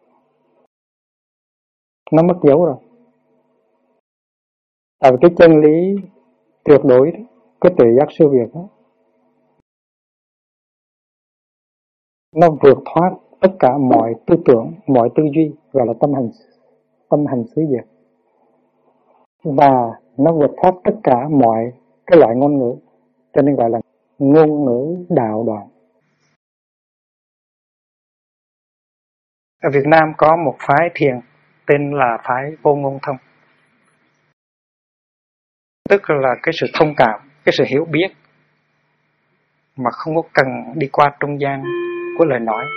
nó mất dấu rồi. Tại vì cái chân lý tuyệt đối đó, cái tuệ giác siêu việt đó, nó vượt thoát tất cả mọi tư tưởng, mọi tư duy, gọi là tâm hành xứ diệt, và nó vượt thoát tất cả mọi cái loại ngôn ngữ, cho nên gọi là ngôn ngữ đạo đoạn. Ở Việt Nam có một phái thiền tên là phái Vô Ngôn Thông, tức là cái sự thông cảm, cái sự hiểu biết mà không có cần đi qua trung gian của lời nói.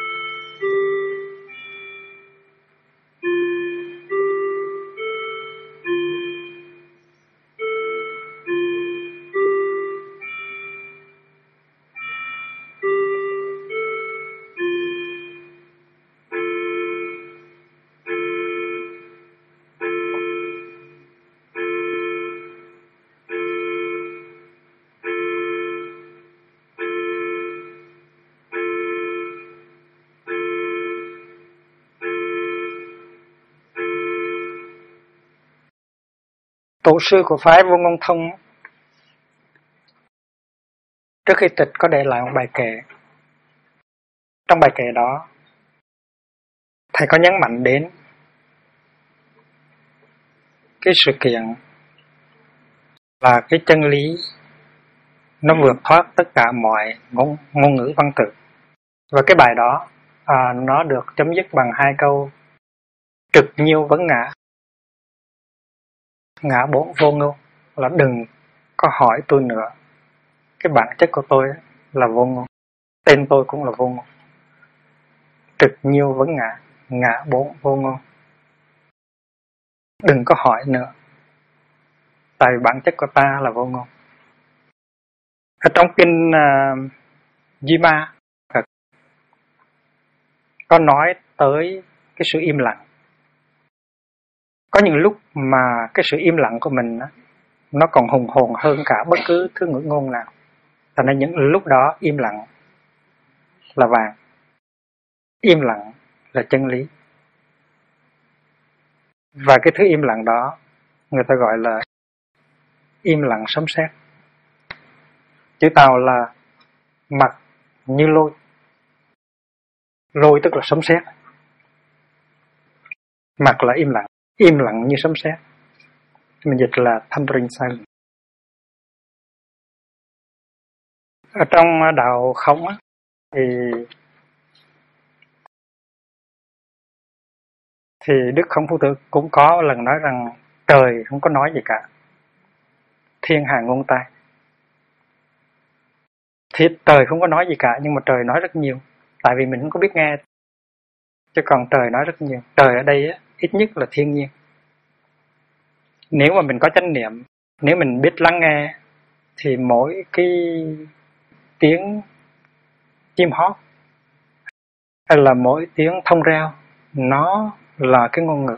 Tổ sư của phái Vô Ngôn Thông trước khi tịch có để lại một bài kệ. Trong bài kệ đó, thầy có nhấn mạnh đến cái sự kiện là cái chân lý nó vượt thoát tất cả mọi ngôn ngữ văn tự. Và cái bài đó nó được chấm dứt bằng hai câu: trực nhiêu vấn ngã, ngã bốn vô ngôn, là đừng có hỏi tôi nữa. Cái bản chất của tôi là vô ngôn, tên tôi cũng là vô ngôn. Trực nhiêu vấn ngã, ngã bốn vô ngôn, đừng có hỏi nữa, tại vì bản chất của ta là vô ngôn. Ở trong kinh Di Ma có nói tới cái sự im lặng. Có những lúc mà cái sự im lặng của mình nó còn hùng hồn hơn cả bất cứ thứ ngữ ngôn nào. Thành ra những lúc đó im lặng là vàng, im lặng là chân lý. Và cái thứ im lặng đó người ta gọi là im lặng sấm sét. Chữ Tàu là mặt như lôi, lôi tức là sấm sét, mặt là im lặng như sấm sét. Mình dịch là thundering silence. Ở trong đạo Khổng thì Đức Khổng Phu Tử cũng có lần nói rằng trời không có nói gì cả, thiên hà ngôn tai. Thì trời không có nói gì cả, nhưng mà trời nói rất nhiều, tại vì mình không có biết nghe. Chứ còn trời nói rất nhiều. Trời ở đây ít nhất là thiên nhiên. Nếu mà mình có chánh niệm, nếu mình biết lắng nghe, thì mỗi cái tiếng chim hót hay là mỗi tiếng thông reo, nó là cái ngôn ngữ.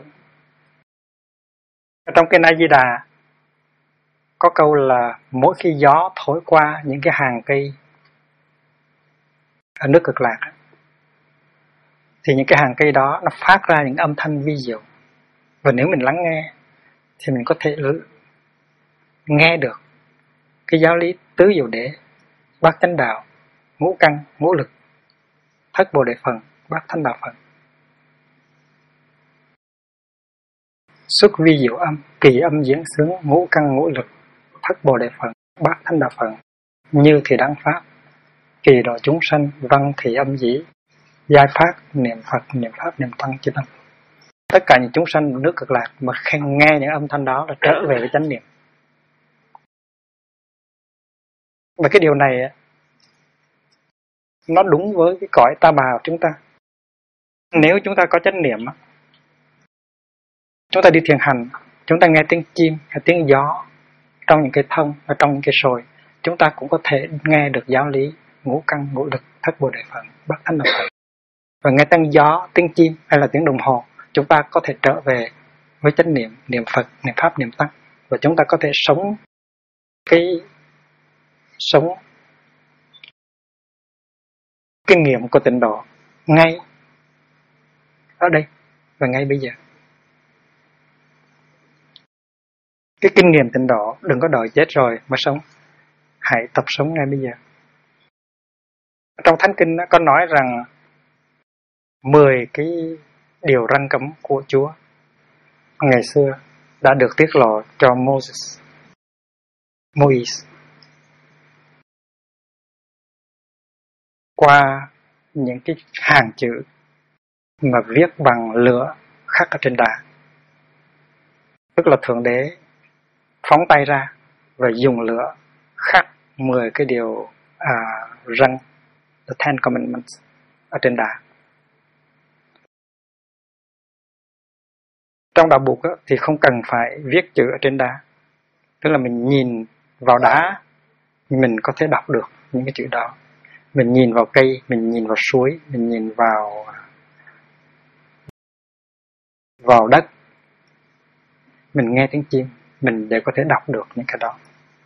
Trong kinh A Di Đà có câu là mỗi khi gió thổi qua những cái hàng cây ở nước Cực Lạc, thì những cái hàng cây đó nó phát ra những âm thanh vi diệu. Và nếu mình lắng nghe thì mình có thể nghe được cái giáo lý tứ diệu đế, bát chánh đạo, ngũ căn, ngũ lực, thất bồ đề phần, bát thánh đạo phần. Xuất vi diệu âm, kỳ âm diễn xướng, ngũ căn ngũ lực, thất bồ đề phần, bát thánh đạo phần. Như thì đăng pháp, kỳ độ chúng sanh, văn thì âm dĩ, giai phát, niệm Phật, niệm Pháp, niệm Tăng, chư Tăng. Tất cả những chúng sanh nước Cực Lạc mà nghe những âm thanh đó là trở về với chánh niệm. Và cái điều này nó đúng với cái cõi ta bà của chúng ta. Nếu chúng ta có chánh niệm, chúng ta đi thiền hành, chúng ta nghe tiếng chim hay tiếng gió trong những cái thông, ở trong những cái sồi, chúng ta cũng có thể nghe được giáo lý ngũ căn, ngũ lực, thất bồ đề phần, bát thánh đạo phần. Và nghe tiếng gió, tiếng chim hay là tiếng đồng hồ, chúng ta có thể trở về với chánh niệm, niệm Phật, niệm Pháp, niệm Tăng. Và chúng ta có thể sống kinh nghiệm của tịnh độ ngay ở đây và ngay bây giờ. Cái kinh nghiệm tịnh độ đừng có đợi chết rồi mới sống, hãy tập sống ngay bây giờ. Trong Thánh Kinh có nói rằng 10 cái điều răn cấm của Chúa ngày xưa đã được tiết lộ cho Moses. Qua những cái hàng chữ mà viết bằng lửa khắc ở trên đá. Tức là Thượng Đế phóng tay ra và dùng lửa khắc 10 cái điều răn, the Ten Commandments, ở trên đá. Trong đạo Bụt thì không cần phải viết chữ ở trên đá. Tức là mình nhìn vào đá, mình có thể đọc được những cái chữ đó. Mình nhìn vào cây, mình nhìn vào suối, mình nhìn vào đất, mình nghe tiếng chim, mình đều có thể đọc được những cái đó.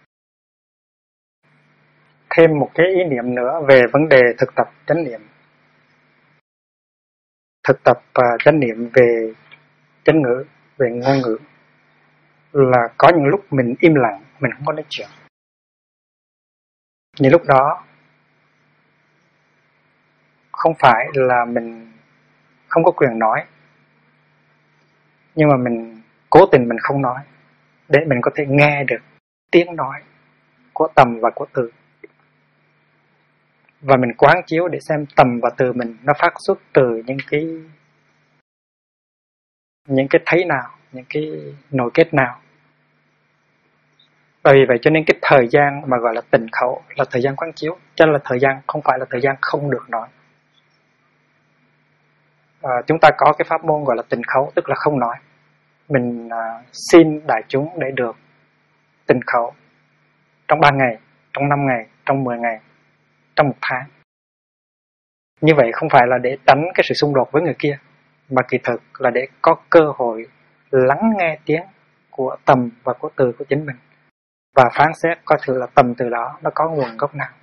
Thêm một cái ý niệm nữa về vấn đề thực tập chánh niệm. Thực tập chánh niệm về chánh ngữ, về ngôn ngữ là có những lúc mình im lặng, mình không có nói chuyện. Những lúc đó không phải là mình không có quyền nói, nhưng mà mình cố tình mình không nói để mình có thể nghe được tiếng nói của tầm và của từ. Và mình quán chiếu để xem tầm và từ mình nó phát xuất từ những cái thấy nào, những cái nội kết nào. Bởi vì vậy cho nên cái thời gian mà gọi là tịnh khẩu là thời gian quán chiếu, cho nên là thời gian không phải là thời gian không được nói. Chúng ta có cái pháp môn gọi là tịnh khẩu, tức là không nói. Mình xin đại chúng để được tịnh khẩu trong 3 ngày, trong 5 ngày, trong 10 ngày, trong 1 tháng. Như vậy không phải là để tránh cái sự xung đột với người kia, mà kỳ thực là để có cơ hội lắng nghe tiếng của tầm và của từ của chính mình, và phán xét coi thử là tầm từ đó nó có nguồn gốc nào.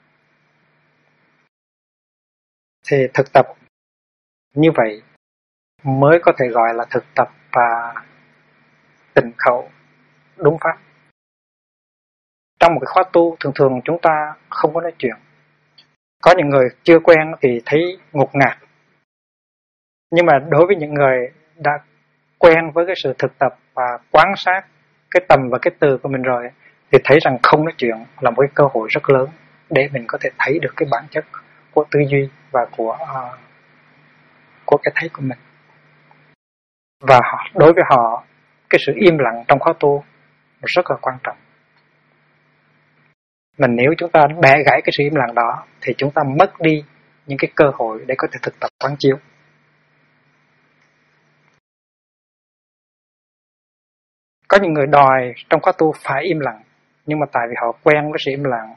Thì thực tập như vậy mới có thể gọi là thực tập tịnh khẩu đúng pháp. Trong một cái khóa tu thường chúng ta không có nói chuyện. Có những người chưa quen thì thấy ngột ngạt, nhưng mà đối với những người đã quen với cái sự thực tập và quan sát cái tầm và cái từ của mình rồi thì thấy rằng không nói chuyện là một cái cơ hội rất lớn để mình có thể thấy được cái bản chất của tư duy và của cái thấy của mình. Và đối với họ, cái sự im lặng trong khóa tu rất là quan trọng. Mà nếu chúng ta bẻ gãy cái sự im lặng đó thì chúng ta mất đi những cái cơ hội để có thể thực tập quán chiếu. Có những người đòi trong khóa tu phải im lặng, nhưng mà tại vì họ quen với sự im lặng,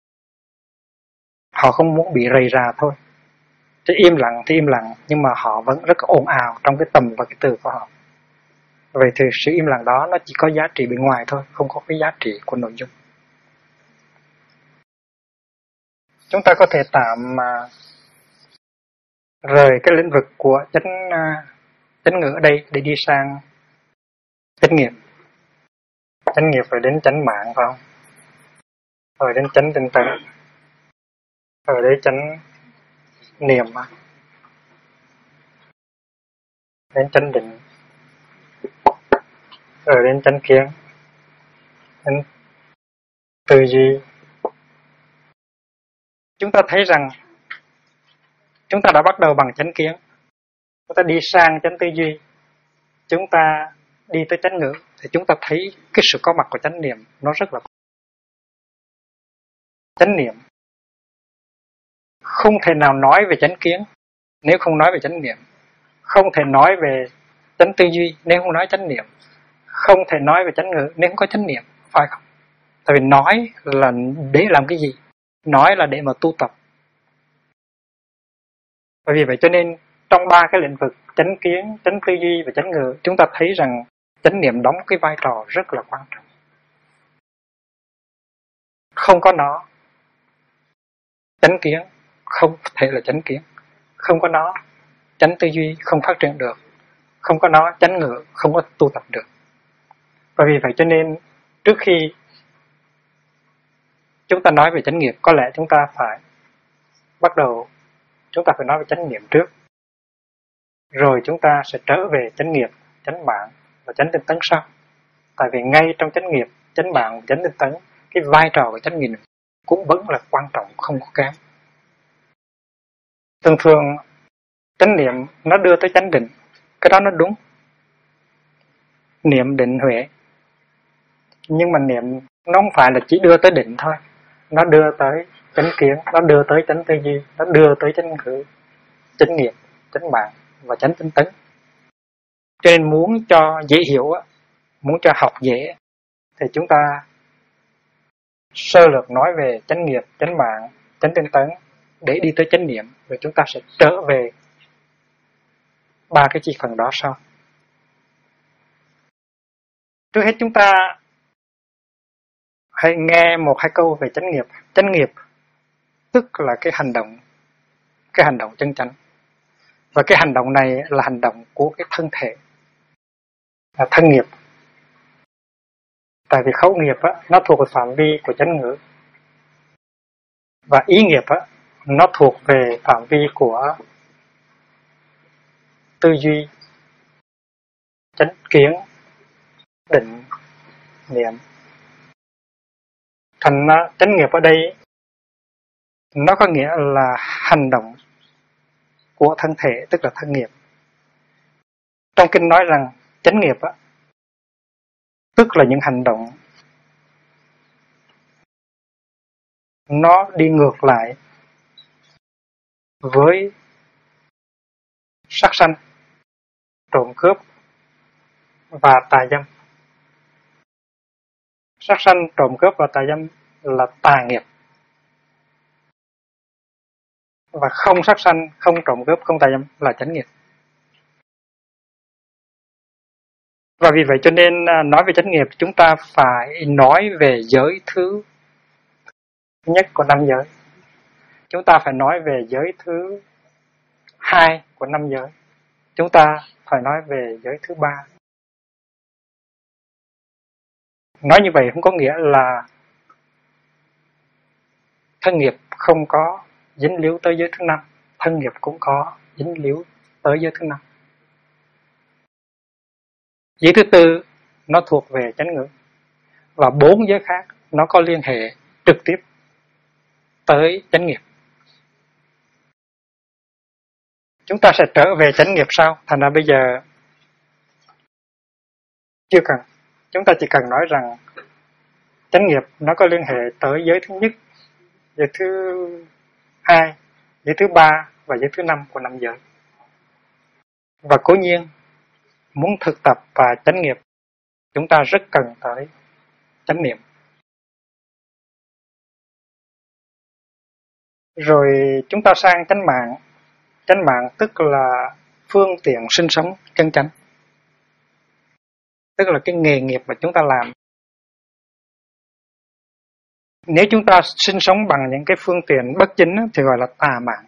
họ không muốn bị rầy rà thôi. Chứ im lặng thì im lặng, nhưng mà họ vẫn rất ồn ào trong cái tầm và cái từ của họ. Vậy thì sự im lặng đó nó chỉ có giá trị bên ngoài thôi, không có cái giá trị của nội dung. Chúng ta có thể tạm rời cái lĩnh vực của chánh ngữ ở đây để đi sang chánh nghiệp. Chánh nghiệp rồi đến chánh mạng, phải không? Rồi đến chánh tinh tấn, rồi đến chánh niệm, đến chánh định, rồi đến chánh kiến, đến tư duy. Chúng ta thấy rằng chúng ta đã bắt đầu bằng chánh kiến, chúng ta đi sang chánh tư duy, chúng ta đi tới chánh ngữ, thì chúng ta thấy cái sự có mặt của chánh niệm nó rất là. Chánh niệm không thể nào nói về chánh kiến nếu không nói về chánh niệm, không thể nói về chánh tư duy nếu không nói chánh niệm, không thể nói về chánh ngữ nếu không có chánh niệm, phải không? Tại vì nói là để làm cái gì? Nói là để mà tu tập. Bởi vì vậy cho nên trong 3 cái lĩnh vực chánh kiến, chánh tư duy và chánh ngữ, chúng ta thấy rằng chánh niệm đóng cái vai trò rất là quan trọng. Không có nó, chánh kiến không thể là chánh kiến. Không có nó, chánh tư duy không phát triển được. Không có nó, chánh ngữ không có tu tập được. Và vì vậy cho nên trước khi chúng ta nói về chánh nghiệp, có lẽ chúng ta phải bắt đầu, chúng ta phải nói về chánh niệm trước. Rồi chúng ta sẽ trở về chánh nghiệp, chánh mạng và chánh tinh tấn sau. Tại vì ngay trong chánh nghiệp, chánh mạng, chánh tinh tấn, cái vai trò của chánh niệm cũng vẫn là quan trọng, không có kém. Thường thường chánh niệm nó đưa tới chánh định, cái đó nó đúng. Niệm định huệ. Nhưng mà niệm nó không phải là chỉ đưa tới định thôi. Nó đưa tới chánh kiến, nó đưa tới chánh tư duy, nó đưa tới chánh ngữ, chánh nghiệp, chánh mạng và chánh tinh tấn. Cho nên muốn cho dễ hiểu, muốn cho học dễ, thì chúng ta sơ lược nói về chánh nghiệp, chánh mạng, chánh tinh tấn để đi tới chánh niệm, rồi chúng ta sẽ trở về ba cái chi phần đó sau. Trước hết chúng ta hãy nghe một hai câu về chánh nghiệp. Chánh nghiệp tức là cái hành động chân chánh. Và cái hành động này là hành động của cái thân thể, là thân nghiệp. Tại vì khẩu nghiệp nó thuộc về phạm vi của chánh ngữ, và ý nghiệp nó thuộc về phạm vi của tư duy, chánh kiến, định, niệm. Thành chánh nghiệp ở đây nó có nghĩa là hành động của thân thể, tức là thân nghiệp. Trong kinh nói rằng chánh nghiệp tức là những hành động nó đi ngược lại với sát sanh, trộm cướp và tà dâm. Sát sanh, trộm cướp và tà dâm là tà nghiệp. Và không sát sanh, không trộm cướp, không tà dâm là chánh nghiệp. Và vì vậy cho nên nói về chánh nghiệp, chúng ta phải nói về giới thứ nhất của năm giới. Chúng ta phải nói về giới thứ hai của năm giới. Chúng ta phải nói về giới thứ ba. Nói như vậy không có nghĩa là thân nghiệp không có dính líu tới giới thứ năm. Thân nghiệp cũng có dính líu tới giới thứ năm. Giới thứ tư nó thuộc về chánh ngữ. Và 4 giới khác nó có liên hệ trực tiếp tới chánh nghiệp. Chúng ta sẽ trở về chánh nghiệp sau. Thành ra bây giờ chưa cần. Chúng ta chỉ cần nói rằng chánh nghiệp nó có liên hệ tới giới thứ nhất, giới thứ hai, giới thứ ba và giới thứ năm của năm giới. Và cố nhiên muốn thực tập và chánh nghiệp, chúng ta rất cần tới chánh niệm. Rồi chúng ta sang chánh mạng. Chánh mạng tức là phương tiện sinh sống chân chánh. Tức là cái nghề nghiệp mà chúng ta làm. Nếu chúng ta sinh sống bằng những cái phương tiện bất chính thì gọi là tà mạng.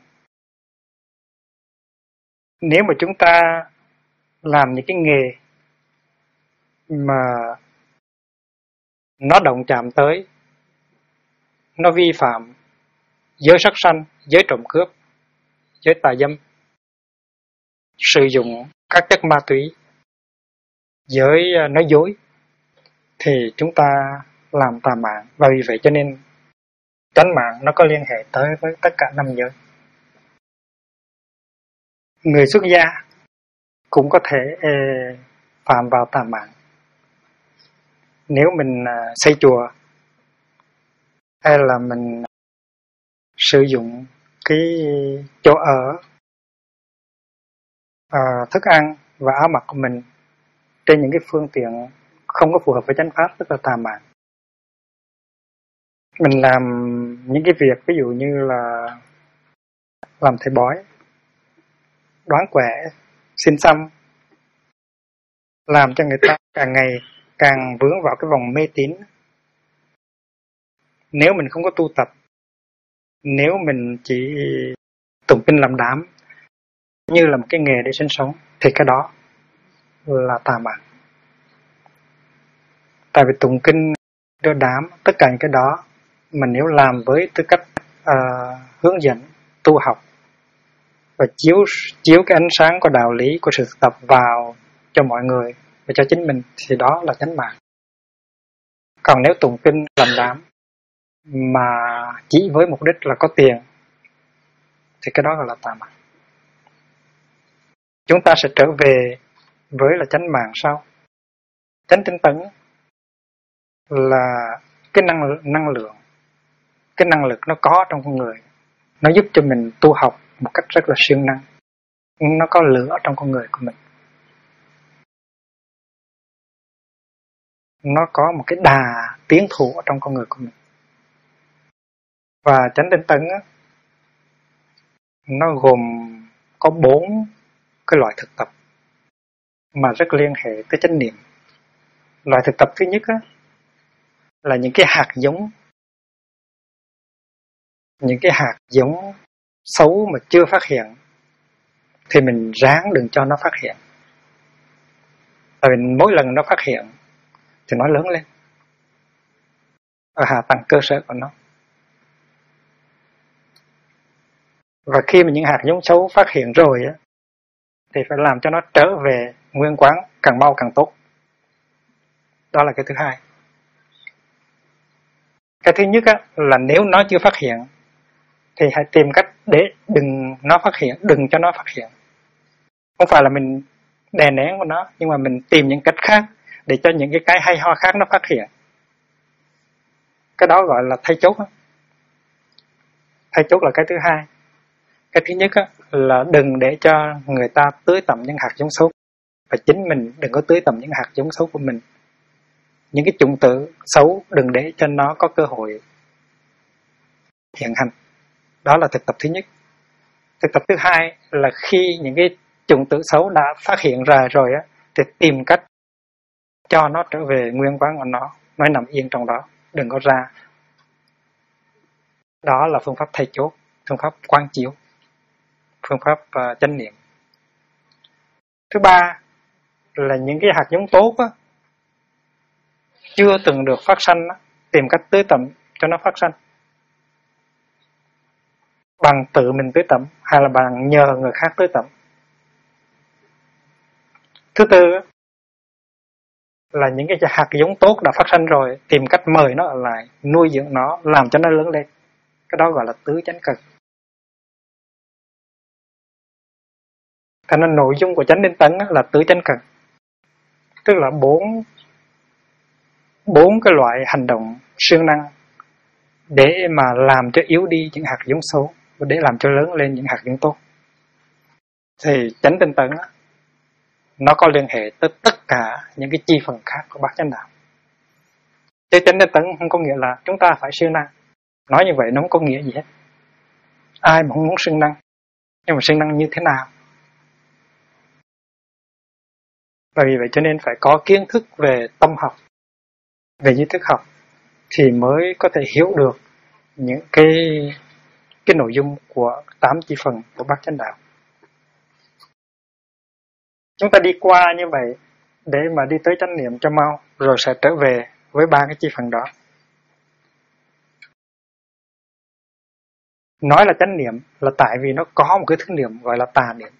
Nếu mà chúng ta làm những cái nghề mà nó động chạm tới, nó vi phạm giới sát sanh, giới trộm cướp, giới tà dâm, sử dụng các chất ma túy, giới nói dối, thì chúng ta làm tà mạng. Và vì vậy cho nên chánh mạng nó có liên hệ tới với tất cả năm giới. Người xuất gia cũng có thể phạm vào tà mạng. Nếu mình xây chùa hay là mình sử dụng cái chỗ ở, thức ăn và áo mặc của mình trên những cái phương tiện không có phù hợp với chánh pháp, tức là tà mạng. Mình làm những cái việc ví dụ như là làm thầy bói, đoán quẻ, xin xăm, làm cho người ta càng ngày càng vướng vào cái vòng mê tín. Nếu mình không có tu tập, nếu mình chỉ tụng kinh làm đám như là một cái nghề để sinh sống thì cái đó là tà mạng. Tại vì tụng kinh đưa đám, tất cả những cái đó mà nếu làm với tư cách hướng dẫn tu học và chiếu cái ánh sáng của đạo lý, của sự thực tập vào cho mọi người và cho chính mình thì đó là chánh mạng. Còn nếu tụng kinh làm đám mà chỉ với mục đích là có tiền thì cái đó gọi là tà mạng. Chúng ta sẽ trở về với là chánh mạng sau. Chánh tinh tấn là cái năng lượng, cái năng lực nó có trong con người, nó giúp cho mình tu học một cách rất là siêng năng. Nó có lửa trong con người của mình, nó có một cái đà tiến thủ ở trong con người của mình. Và chánh tinh tấn á, nó gồm có 4 cái loại thực tập mà rất liên hệ tới chánh niệm. Loại thực tập thứ nhất á, là những cái hạt giống, những cái hạt giống xấu mà chưa phát hiện thì mình ráng đừng cho nó phát hiện. Tại vì mỗi lần nó phát hiện thì nó lớn lên ở hạ tầng cơ sở của nó. Và khi mà những hạt giống xấu phát hiện rồi á, thì phải làm cho nó trở về nguyên quán càng mau càng tốt. Đó là cái thứ hai. Cái thứ nhất á, là nếu nó chưa phát hiện thì hãy tìm cách để đừng cho nó phát hiện. Không phải là mình đè nén của nó, nhưng mà mình tìm những cách khác để cho những cái hay ho khác nó phát hiện. Cái đó gọi là thay chốt á. Thay chốt là cái thứ hai. Cái thứ nhất á, là đừng để cho người ta tưới tẩm những hạt giống xấu, và chính mình đừng có tưới tẩm những hạt giống xấu của mình. Những cái chủng tử xấu đừng để cho nó có cơ hội hiện hành. Đó là thực tập thứ nhất. Thực tập thứ hai là khi những cái chủng tử xấu đã phát hiện ra rồi á, thì tìm cách cho nó trở về nguyên quán của nó nằm yên trong đó, đừng có ra. Đó là phương pháp thay chốt, phương pháp quán chiếu, phương pháp chánh niệm. Thứ ba là những cái hạt giống tốt á, chưa từng được phát sanh á, tìm cách tưới tẩm cho nó phát sanh. Bằng tự mình tưới tẩm hay là bằng nhờ người khác tưới tẩm. Thứ tư là những cái hạt giống tốt đã phát sanh rồi, tìm cách mời nó ở lại, nuôi dưỡng nó, làm cho nó lớn lên. Cái đó gọi là tứ chánh cần. Thành nên nội dung của chánh tinh tấn là tứ chánh cần, tức là bốn cái loại hành động siêng năng để mà làm cho yếu đi những hạt giống xấu và để làm cho lớn lên những hạt giống tốt. Thì chánh tinh tấn nó có liên hệ tới tất cả những cái chi phần khác của bát chánh đạo. Chứ chánh tinh tấn không có nghĩa là chúng ta phải siêng năng. Nói như vậy nó không có nghĩa gì hết. Ai mà không muốn siêng năng, nhưng mà siêng năng như thế nào? Và vì vậy cho nên phải có kiến thức về tâm học, về duy thức học thì mới có thể hiểu được những cái nội dung của 8 chi phần của bát chánh đạo. Chúng ta đi qua như vậy để mà đi tới chánh niệm cho mau, rồi sẽ trở về với 3 cái chi phần đó. Nói là chánh niệm là tại vì nó có một cái thứ niệm gọi là tà niệm.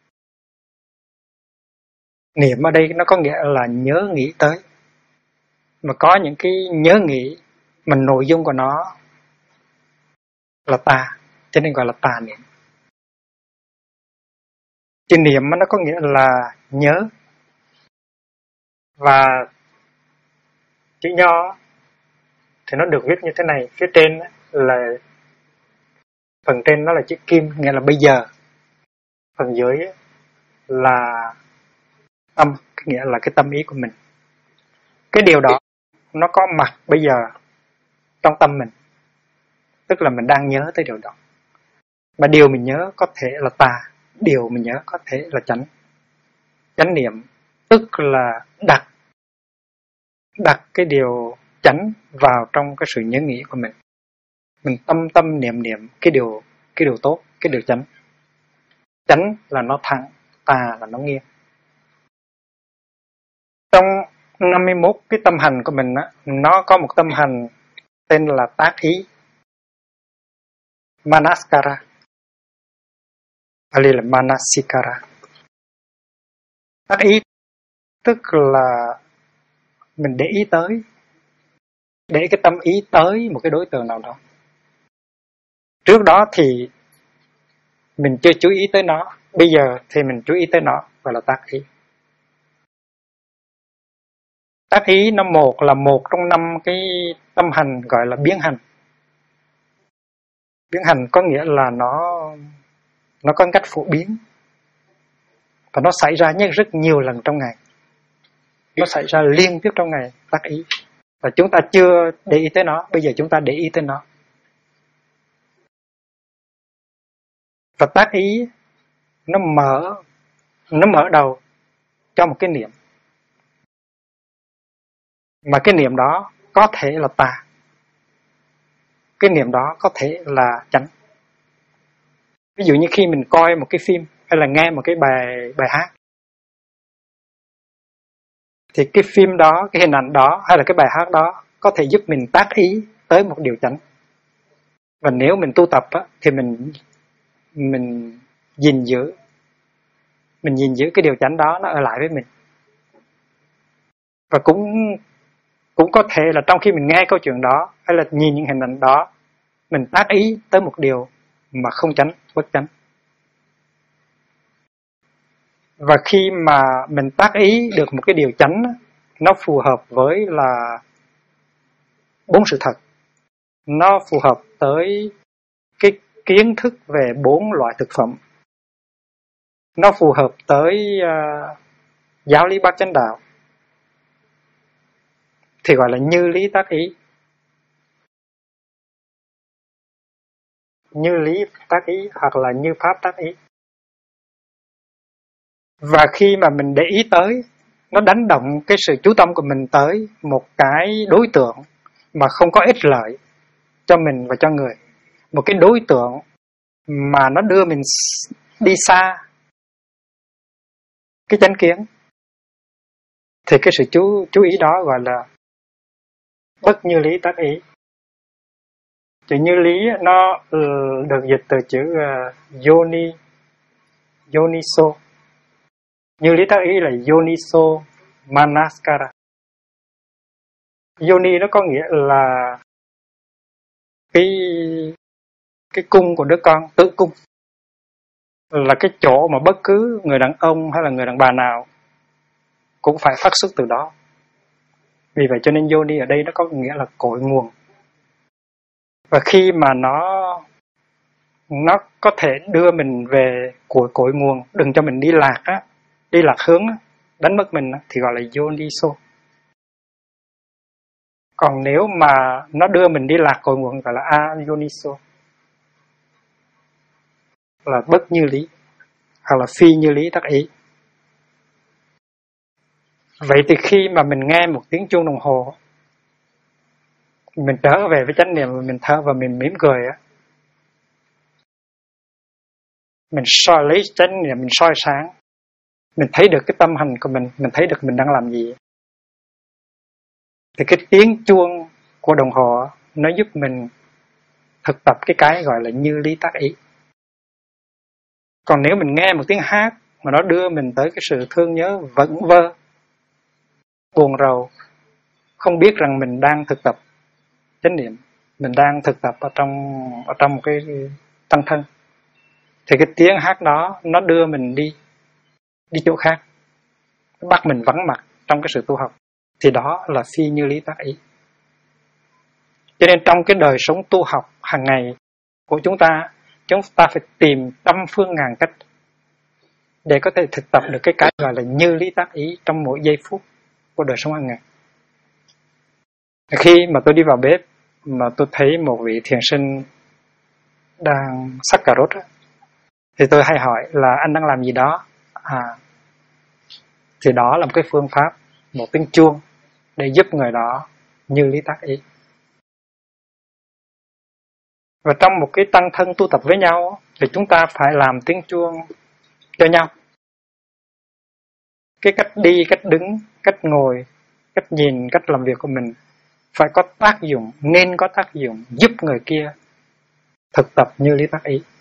Niệm ở đây nó có nghĩa là nhớ nghĩ tới, mà có những cái nhớ nghĩ mà nội dung của nó là tà, cho nên gọi là tà niệm. Chứ niệm nó có nghĩa là nhớ. Và chữ nho thì nó được viết như thế này, phía trên là phần trên nó là chữ kim, nghĩa là bây giờ. Phần dưới là âm, nghĩa là cái tâm ý của mình. Cái điều đó nó có mặt bây giờ trong tâm mình, tức là mình đang nhớ tới điều đó. Mà điều mình nhớ có thể là tà, điều mình nhớ có thể là chánh. Chánh niệm tức là đặt cái điều chánh vào trong cái sự nhớ nghĩ của mình. Mình tâm niệm cái điều tốt, cái điều chánh. Chánh là nó thẳng, tà là nó nghiêng. Trong 51 cái tâm hành của mình á, nó có một tâm hành tên là tác ý, Manaskara, Pali là Manasikara. Tác ý tức là mình để ý tới, để cái tâm ý tới một cái đối tượng nào đó. Trước đó thì mình chưa chú ý tới nó, bây giờ thì mình chú ý tới nó, gọi là tác ý. Tác ý nó là một trong 5 cái tâm hành gọi là biến hành. Biến hành có nghĩa là nó có cách phổ biến và nó xảy ra rất nhiều lần trong ngày. Nó xảy ra liên tiếp trong ngày, tác ý. Và chúng ta chưa để ý tới nó, bây giờ chúng ta để ý tới nó. Và tác ý nó mở đầu cho một cái niệm. Mà cái niệm đó có thể là tà, cái niệm đó có thể là chánh. Ví dụ như khi mình coi một cái phim hay là nghe một cái bài hát, thì cái phim đó, cái hình ảnh đó hay là cái bài hát đó có thể giúp mình tác ý tới một điều chánh. Và nếu mình tu tập á, thì mình gìn giữ cái điều chánh đó nó ở lại với mình. Và cũng có thể là trong khi mình nghe câu chuyện đó hay là nhìn những hình ảnh đó, mình tác ý tới một điều mà không chánh, bất chánh. Và khi mà mình tác ý được một cái điều chánh, nó phù hợp với là 4 sự thật. Nó phù hợp tới cái kiến thức về 4 loại thực phẩm. Nó phù hợp tới giáo lý bát chánh đạo, thì gọi là như lý tác ý. Như lý tác ý hoặc là như pháp tác ý. Và khi mà mình để ý tới, nó đánh động cái sự chú tâm của mình tới một cái đối tượng mà không có ích lợi cho mình và cho người. Một cái đối tượng mà nó đưa mình đi xa cái chánh kiến, thì cái sự chú ý đó gọi là bất như lý tác ý. Chữ như lý nó được dịch từ chữ yoniso. Như lý tác ý là yoniso manaskara. Yoni nó có nghĩa là cái cung của đứa con, tự cung, là cái chỗ mà bất cứ người đàn ông hay là người đàn bà nào cũng phải phát xuất từ đó. Vì vậy cho nên yoni ở đây nó có nghĩa là cội nguồn. Và khi mà nó có thể đưa mình về cội nguồn, đừng cho mình đi lạc hướng á, đánh mất mình á, thì gọi là yoniso. Còn nếu mà nó đưa mình đi lạc cội nguồn gọi là ayoniso, là bất như lý hoặc là phi như lý tác ý. Vậy thì khi mà mình nghe một tiếng chuông đồng hồ, mình trở về với chánh niệm và mình thở và mình mỉm cười á, mình lấy chánh niệm mình soi sáng, mình thấy được cái tâm hành của mình thấy được mình đang làm gì. Thì cái tiếng chuông của đồng hồ nó giúp mình thực tập cái gọi là như lý tác ý. Còn nếu mình nghe một tiếng hát mà nó đưa mình tới cái sự thương nhớ vẩn vơ, buồn rầu, không biết rằng mình đang thực tập chánh niệm, mình đang thực tập ở trong một cái tăng thân, thì cái tiếng hát đó nó đưa mình đi chỗ khác, nó bắt mình vắng mặt trong cái sự tu học, thì đó là phi như lý tác ý. Cho nên trong cái đời sống tu học hàng ngày của chúng ta phải tìm trăm phương ngàn cách để có thể thực tập được cái gọi là như lý tác ý trong mỗi giây phút của đời sống hàng ngày. Khi mà tôi đi vào bếp mà tôi thấy một vị thiền sinh đang xắt cà rốt, thì tôi hay hỏi là anh đang làm gì đó. Thì đó là một cái phương pháp, một tiếng chuông để giúp người đó như lý tác ý. Và trong một cái tăng thân tu tập với nhau thì chúng ta phải làm tiếng chuông cho nhau. Cái cách đi, cách đứng, cách ngồi, cách nhìn, cách làm việc của mình phải có tác dụng, nên có tác dụng giúp người kia thực tập như lý tác ý.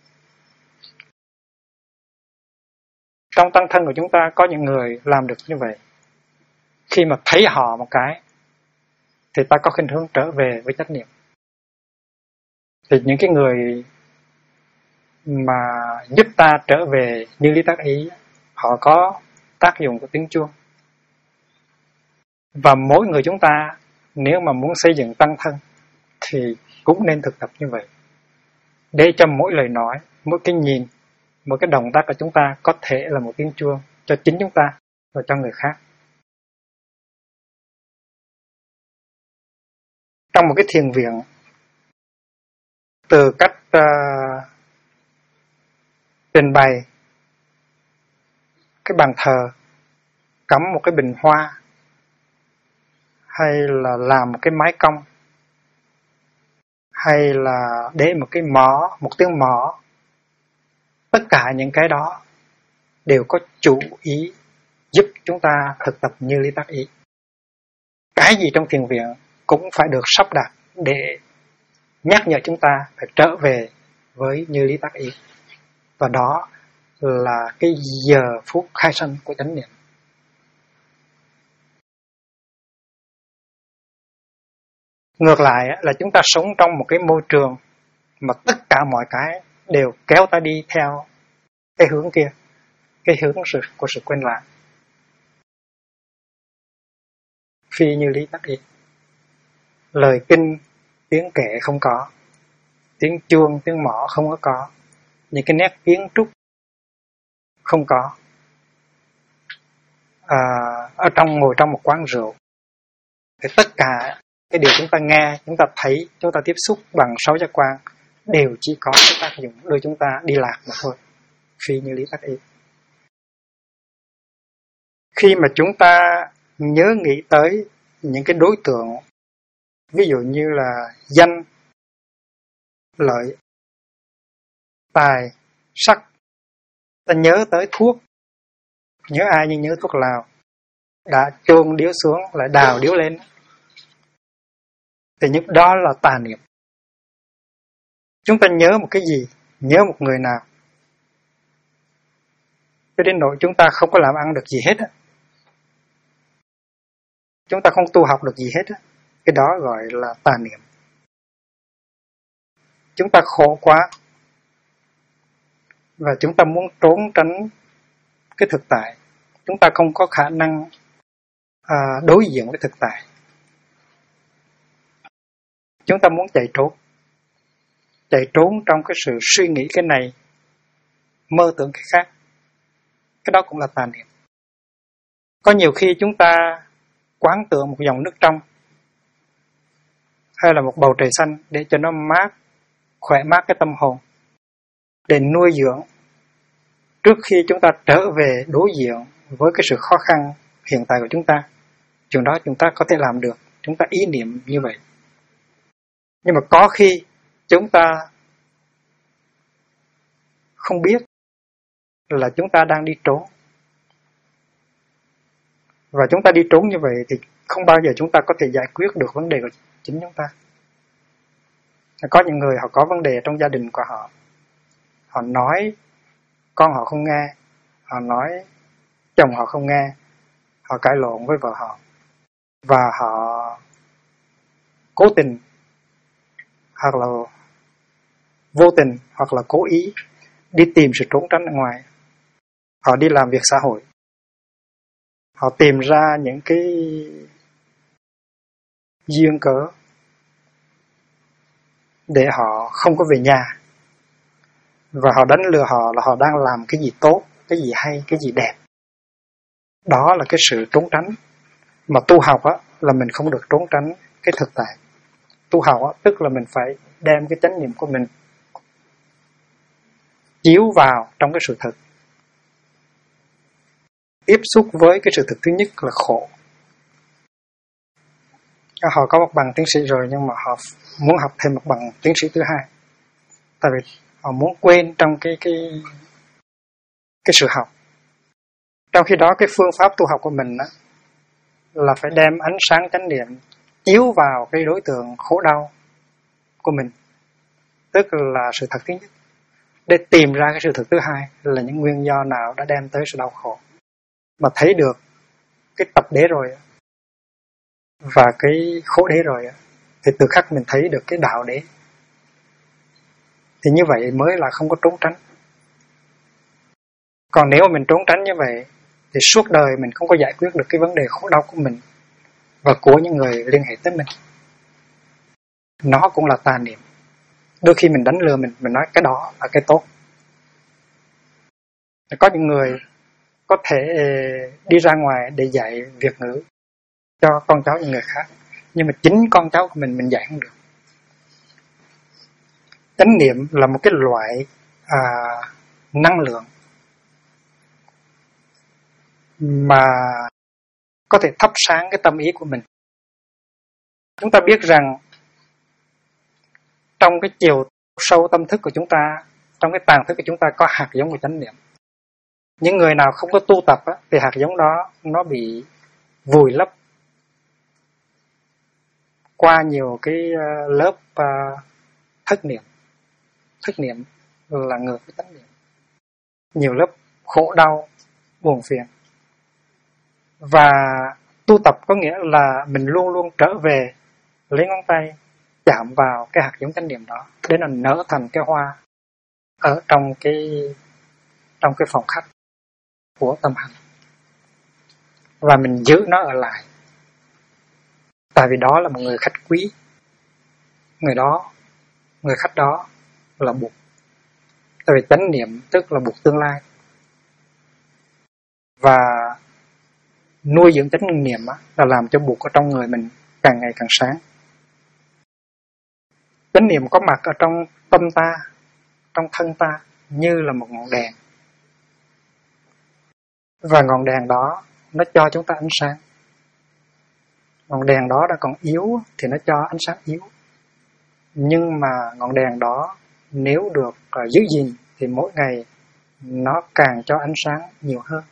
Trong tăng thân của chúng ta có những người làm được như vậy. Khi mà thấy họ một cái thì ta có khuynh hướng trở về với chánh niệm. Thì những cái người mà giúp ta trở về như lý tác ý, họ có tác dụng của tiếng chuông. Và mỗi người chúng ta nếu mà muốn xây dựng tăng thân thì cũng nên thực tập như vậy, để cho mỗi lời nói, mỗi cái nhìn, mỗi cái động tác của chúng ta có thể là một tiếng chuông cho chính chúng ta và cho người khác. Trong một cái thiền viện, từ cách trình bày cái bàn thờ, cắm một cái bình hoa, hay là làm một cái mái cong, hay là để một cái mõ, một tiếng mõ, tất cả những cái đó đều có chủ ý giúp chúng ta thực tập như lý tác ý. Cái gì trong thiền viện cũng phải được sắp đặt để nhắc nhở chúng ta phải trở về với như lý tác ý. Và đó là cái giờ phút khai sanh của chánh niệm. Ngược lại là chúng ta sống trong một cái môi trường mà tất cả mọi cái đều kéo ta đi theo cái hướng kia, cái hướng của sự quên lãng. Phi như lý tác ý. Lời kinh, tiếng kệ không có, tiếng chuông, tiếng mõ không có, những cái nét kiến trúc không có. Ở ngồi trong một quán rượu thì tất cả cái điều chúng ta nghe, chúng ta thấy, chúng ta tiếp xúc bằng 6 giác quan đều chỉ có cái tác dụng đưa chúng ta đi lạc mà thôi. Phi như lý tác ý. Khi mà chúng ta nhớ nghĩ tới những cái đối tượng, ví dụ như là danh, lợi, tài, sắc, ta nhớ tới thuốc, nhớ ai nhưng nhớ thuốc lào, đã chôn điếu xuống lại đào điếu lên, thì những đó là tà niệm. Chúng ta nhớ một cái gì, nhớ một người nào, cho đến nỗi chúng ta không có làm ăn được gì hết á, chúng ta không tu học được gì hết á, cái đó gọi là tà niệm. Chúng ta khổ quá và chúng ta muốn trốn tránh cái thực tại, chúng ta không có khả năng đối diện với thực tại, chúng ta muốn chạy trốn trong cái sự suy nghĩ cái này, mơ tưởng cái khác, cái đó cũng là tà niệm. Có nhiều khi chúng ta quán tưởng một dòng nước trong hay là một bầu trời xanh để cho nó mát, khỏe mát cái tâm hồn, để nuôi dưỡng trước khi chúng ta trở về đối diện với cái sự khó khăn hiện tại của chúng ta. Chuyện đó chúng ta có thể làm được, chúng ta ý niệm như vậy. Nhưng mà có khi chúng ta không biết là chúng ta đang đi trốn. Và chúng ta đi trốn như vậy thì không bao giờ chúng ta có thể giải quyết được vấn đề của chính chúng ta. Có những người họ có vấn đề trong gia đình của họ, họ nói con họ không nghe, họ nói chồng họ không nghe, họ cãi lộn với vợ họ, và họ cố tình hoặc là vô tình hoặc là cố ý đi tìm sự trốn tránh ở ngoài. Họ đi làm việc xã hội, họ tìm ra những cái duyên cớ để họ không có về nhà, và họ đánh lừa họ là họ đang làm cái gì tốt, cái gì hay, cái gì đẹp. Đó là cái sự trốn tránh. Mà tu học á, là mình không được trốn tránh cái thực tại. Tu học á, tức là mình phải đem cái chánh niệm của mình chiếu vào trong cái sự thực. Tiếp xúc với cái sự thực thứ nhất là khổ. Họ có một bằng tiến sĩ rồi nhưng mà họ muốn học thêm một bằng tiến sĩ thứ hai. Tại vì họ muốn quên trong cái sự học. Trong khi đó cái phương pháp tu học của mình đó, là phải đem ánh sáng chánh niệm chiếu vào cái đối tượng khổ đau của mình, tức là sự thật thứ nhất, để tìm ra cái sự thật thứ hai là những nguyên do nào đã đem tới sự đau khổ. Mà thấy được cái tập đế rồi và cái khổ đế rồi thì từ khắc mình thấy được cái đạo đế. Thì như vậy mới là không có trốn tránh. Còn nếu mà mình trốn tránh như vậy thì suốt đời mình không có giải quyết được cái vấn đề khổ đau của mình và của những người liên hệ tới mình. Nó cũng là tà niệm. Đôi khi mình đánh lừa mình nói cái đó là cái tốt. Có những người có thể đi ra ngoài để dạy Việt ngữ cho con cháu những người khác, nhưng mà chính con cháu của mình dạy không được. Chánh niệm là một cái loại năng lượng mà có thể thắp sáng cái tâm ý của mình. Chúng ta biết rằng trong cái chiều sâu tâm thức của chúng ta, trong cái tàng thức của chúng ta có hạt giống của chánh niệm. Những người nào không có tu tập thì hạt giống đó nó bị vùi lấp qua nhiều cái lớp thất niệm. Thất niệm là ngược với chánh niệm. Nhiều lớp khổ đau, buồn phiền. Và tu tập có nghĩa là mình luôn luôn trở về lấy ngón tay chạm vào cái hạt giống chánh niệm đó để nó nở thành cái hoa ở trong cái phòng khách của tâm hành, và mình giữ nó ở lại. Tại vì đó là một người khách quý, người khách đó là Bụt. Tại vì chánh niệm tức là Bụt tương lai, và nuôi dưỡng chánh niệm là làm cho Bụt ở trong người mình càng ngày càng sáng. Chánh niệm có mặt ở trong tâm ta, trong thân ta như là một ngọn đèn. Và ngọn đèn đó nó cho chúng ta ánh sáng. Ngọn đèn đó đã còn yếu thì nó cho ánh sáng yếu. Nhưng mà ngọn đèn đó nếu được giữ gìn thì mỗi ngày nó càng cho ánh sáng nhiều hơn.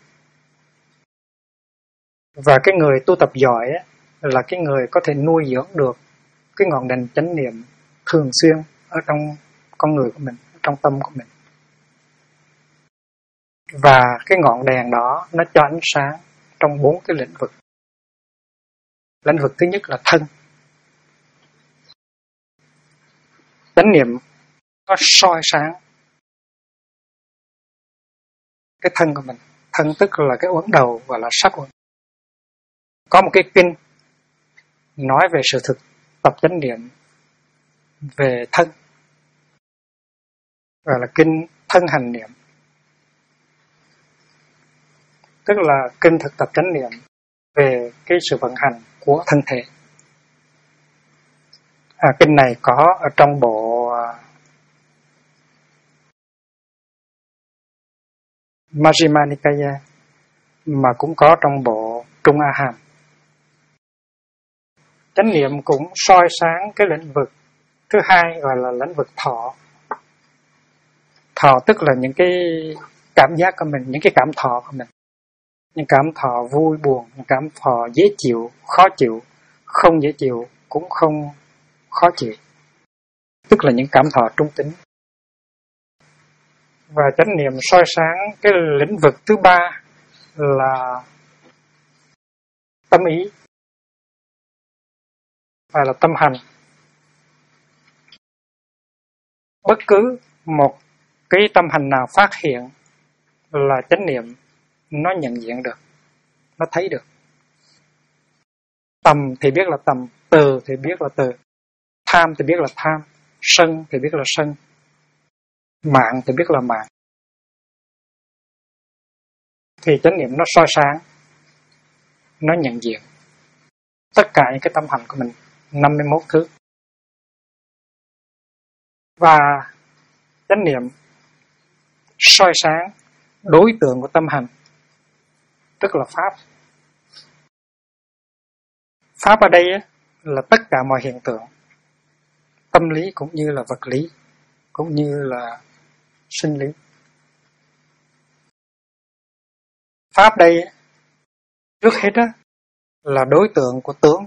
Và cái người tu tập giỏi là cái người có thể nuôi dưỡng được cái ngọn đèn chánh niệm thường xuyên ở trong con người của mình, trong tâm của mình. Và cái ngọn đèn đó nó cho ánh sáng trong 4 cái lĩnh vực. Lĩnh vực thứ nhất là thân. Chánh niệm nó soi sáng cái thân của mình. Thân tức là cái uốn đầu gọi là sắc uẩn. Có một cái kinh nói về sự thực tập chánh niệm về thân, gọi là kinh thân hành niệm, tức là kinh thực tập chánh niệm về cái sự vận hành của thân thể. Kinh này có ở trong bộ Majjhima Nikaya, mà cũng có trong bộ Trung A Hàm. Chánh niệm cũng soi sáng cái lĩnh vực thứ hai gọi là lĩnh vực thọ. Thọ tức là những cái cảm giác của mình, những cái cảm thọ của mình. Những cảm thọ vui buồn, những cảm thọ dễ chịu, khó chịu, không dễ chịu, cũng không khó chịu. Tức là những cảm thọ trung tính. Và chánh niệm soi sáng cái lĩnh vực thứ ba là tâm ý, và là tâm hành. Bất cứ một cái tâm hành nào phát hiện là chánh niệm nó nhận diện được, nó thấy được. Tầm thì biết là tầm, từ thì biết là từ, tham thì biết là tham, sân thì biết là sân, mạng thì biết là mạng. Thì chánh niệm nó soi sáng, nó nhận diện tất cả những cái tâm hành của mình, 51 thứ. Và chánh niệm soi sáng đối tượng của tâm hành, tức là Pháp. Pháp ở đây là tất cả mọi hiện tượng, tâm lý cũng như là vật lý, cũng như là sinh lý. Pháp đây trước hết á, là đối tượng của tướng,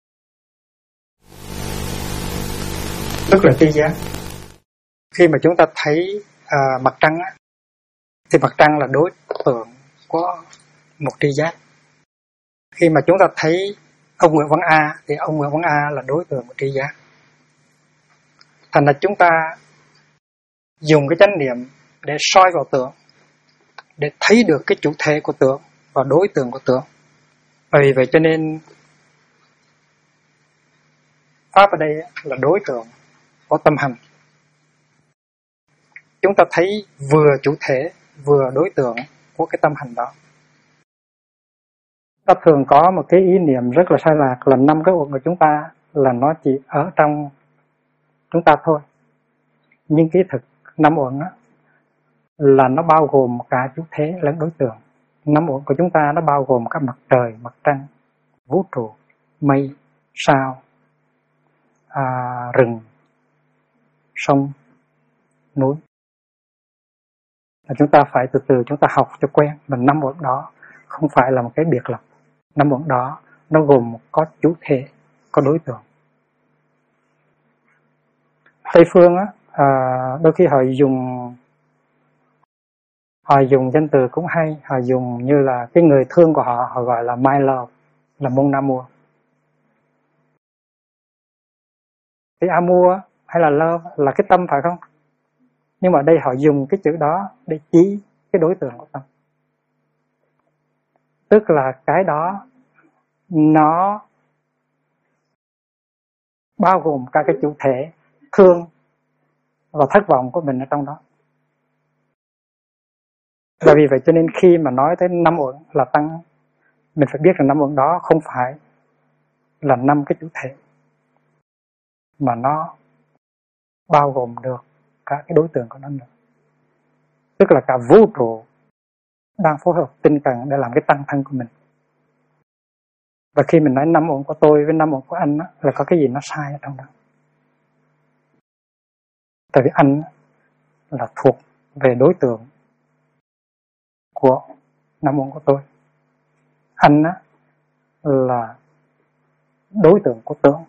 tức là tri giác. Khi mà chúng ta thấy mặt trăng á, thì mặt trăng là đối tượng của một tri giác. Khi mà chúng ta thấy ông Nguyễn Văn A thì ông Nguyễn Văn A là đối tượng của tri giác. Thành ra chúng ta dùng cái chánh niệm để soi vào tượng, để thấy được cái chủ thể của tượng và đối tượng của tượng. Vì vậy cho nên Pháp ở đây là đối tượng của tâm hành. Chúng ta thấy vừa chủ thể vừa đối tượng của cái tâm hành đó. Ta thường có một cái ý niệm rất là sai lạc là 5 cái uẩn của chúng ta là nó chỉ ở trong chúng ta thôi. Nhưng cái thực 5 uẩn á, là nó bao gồm cả chủ thể lẫn đối tượng. 5 uẩn của chúng ta nó bao gồm cả mặt trời, mặt trăng, vũ trụ, mây, sao, rừng, sông, núi. Chúng ta phải từ từ chúng ta học cho quen. Và 5 uẩn đó không phải là một cái biệt lập. 5 uẩn đó nó gồm có chủ thể, có đối tượng. Tây phương á, đôi khi họ dùng danh từ cũng hay. Họ dùng như là cái người thương của họ, họ gọi là my love, là mon amour. Cái amour hay là love là cái tâm phải không? Nhưng mà đây họ dùng cái chữ đó để chỉ cái đối tượng của tâm. Tức là cái đó nó bao gồm cả cái chủ thể thương và thất vọng của mình ở trong đó. Và vì vậy cho nên khi mà nói tới 5 uẩn là tăng, mình phải biết rằng 5 uẩn đó không phải là 5 cái chủ thể, mà nó bao gồm được cả cái đối tượng của nó nữa. Tức là cả vũ trụ đang phối hợp tinh cần để làm cái tăng thân của mình. Và khi mình nói 5 uẩn của tôi với 5 uẩn của anh á, là có cái gì nó sai ở trong đó. Tại vì anh là thuộc về đối tượng của 5 uẩn của tôi. Anh á là đối tượng của tưởng.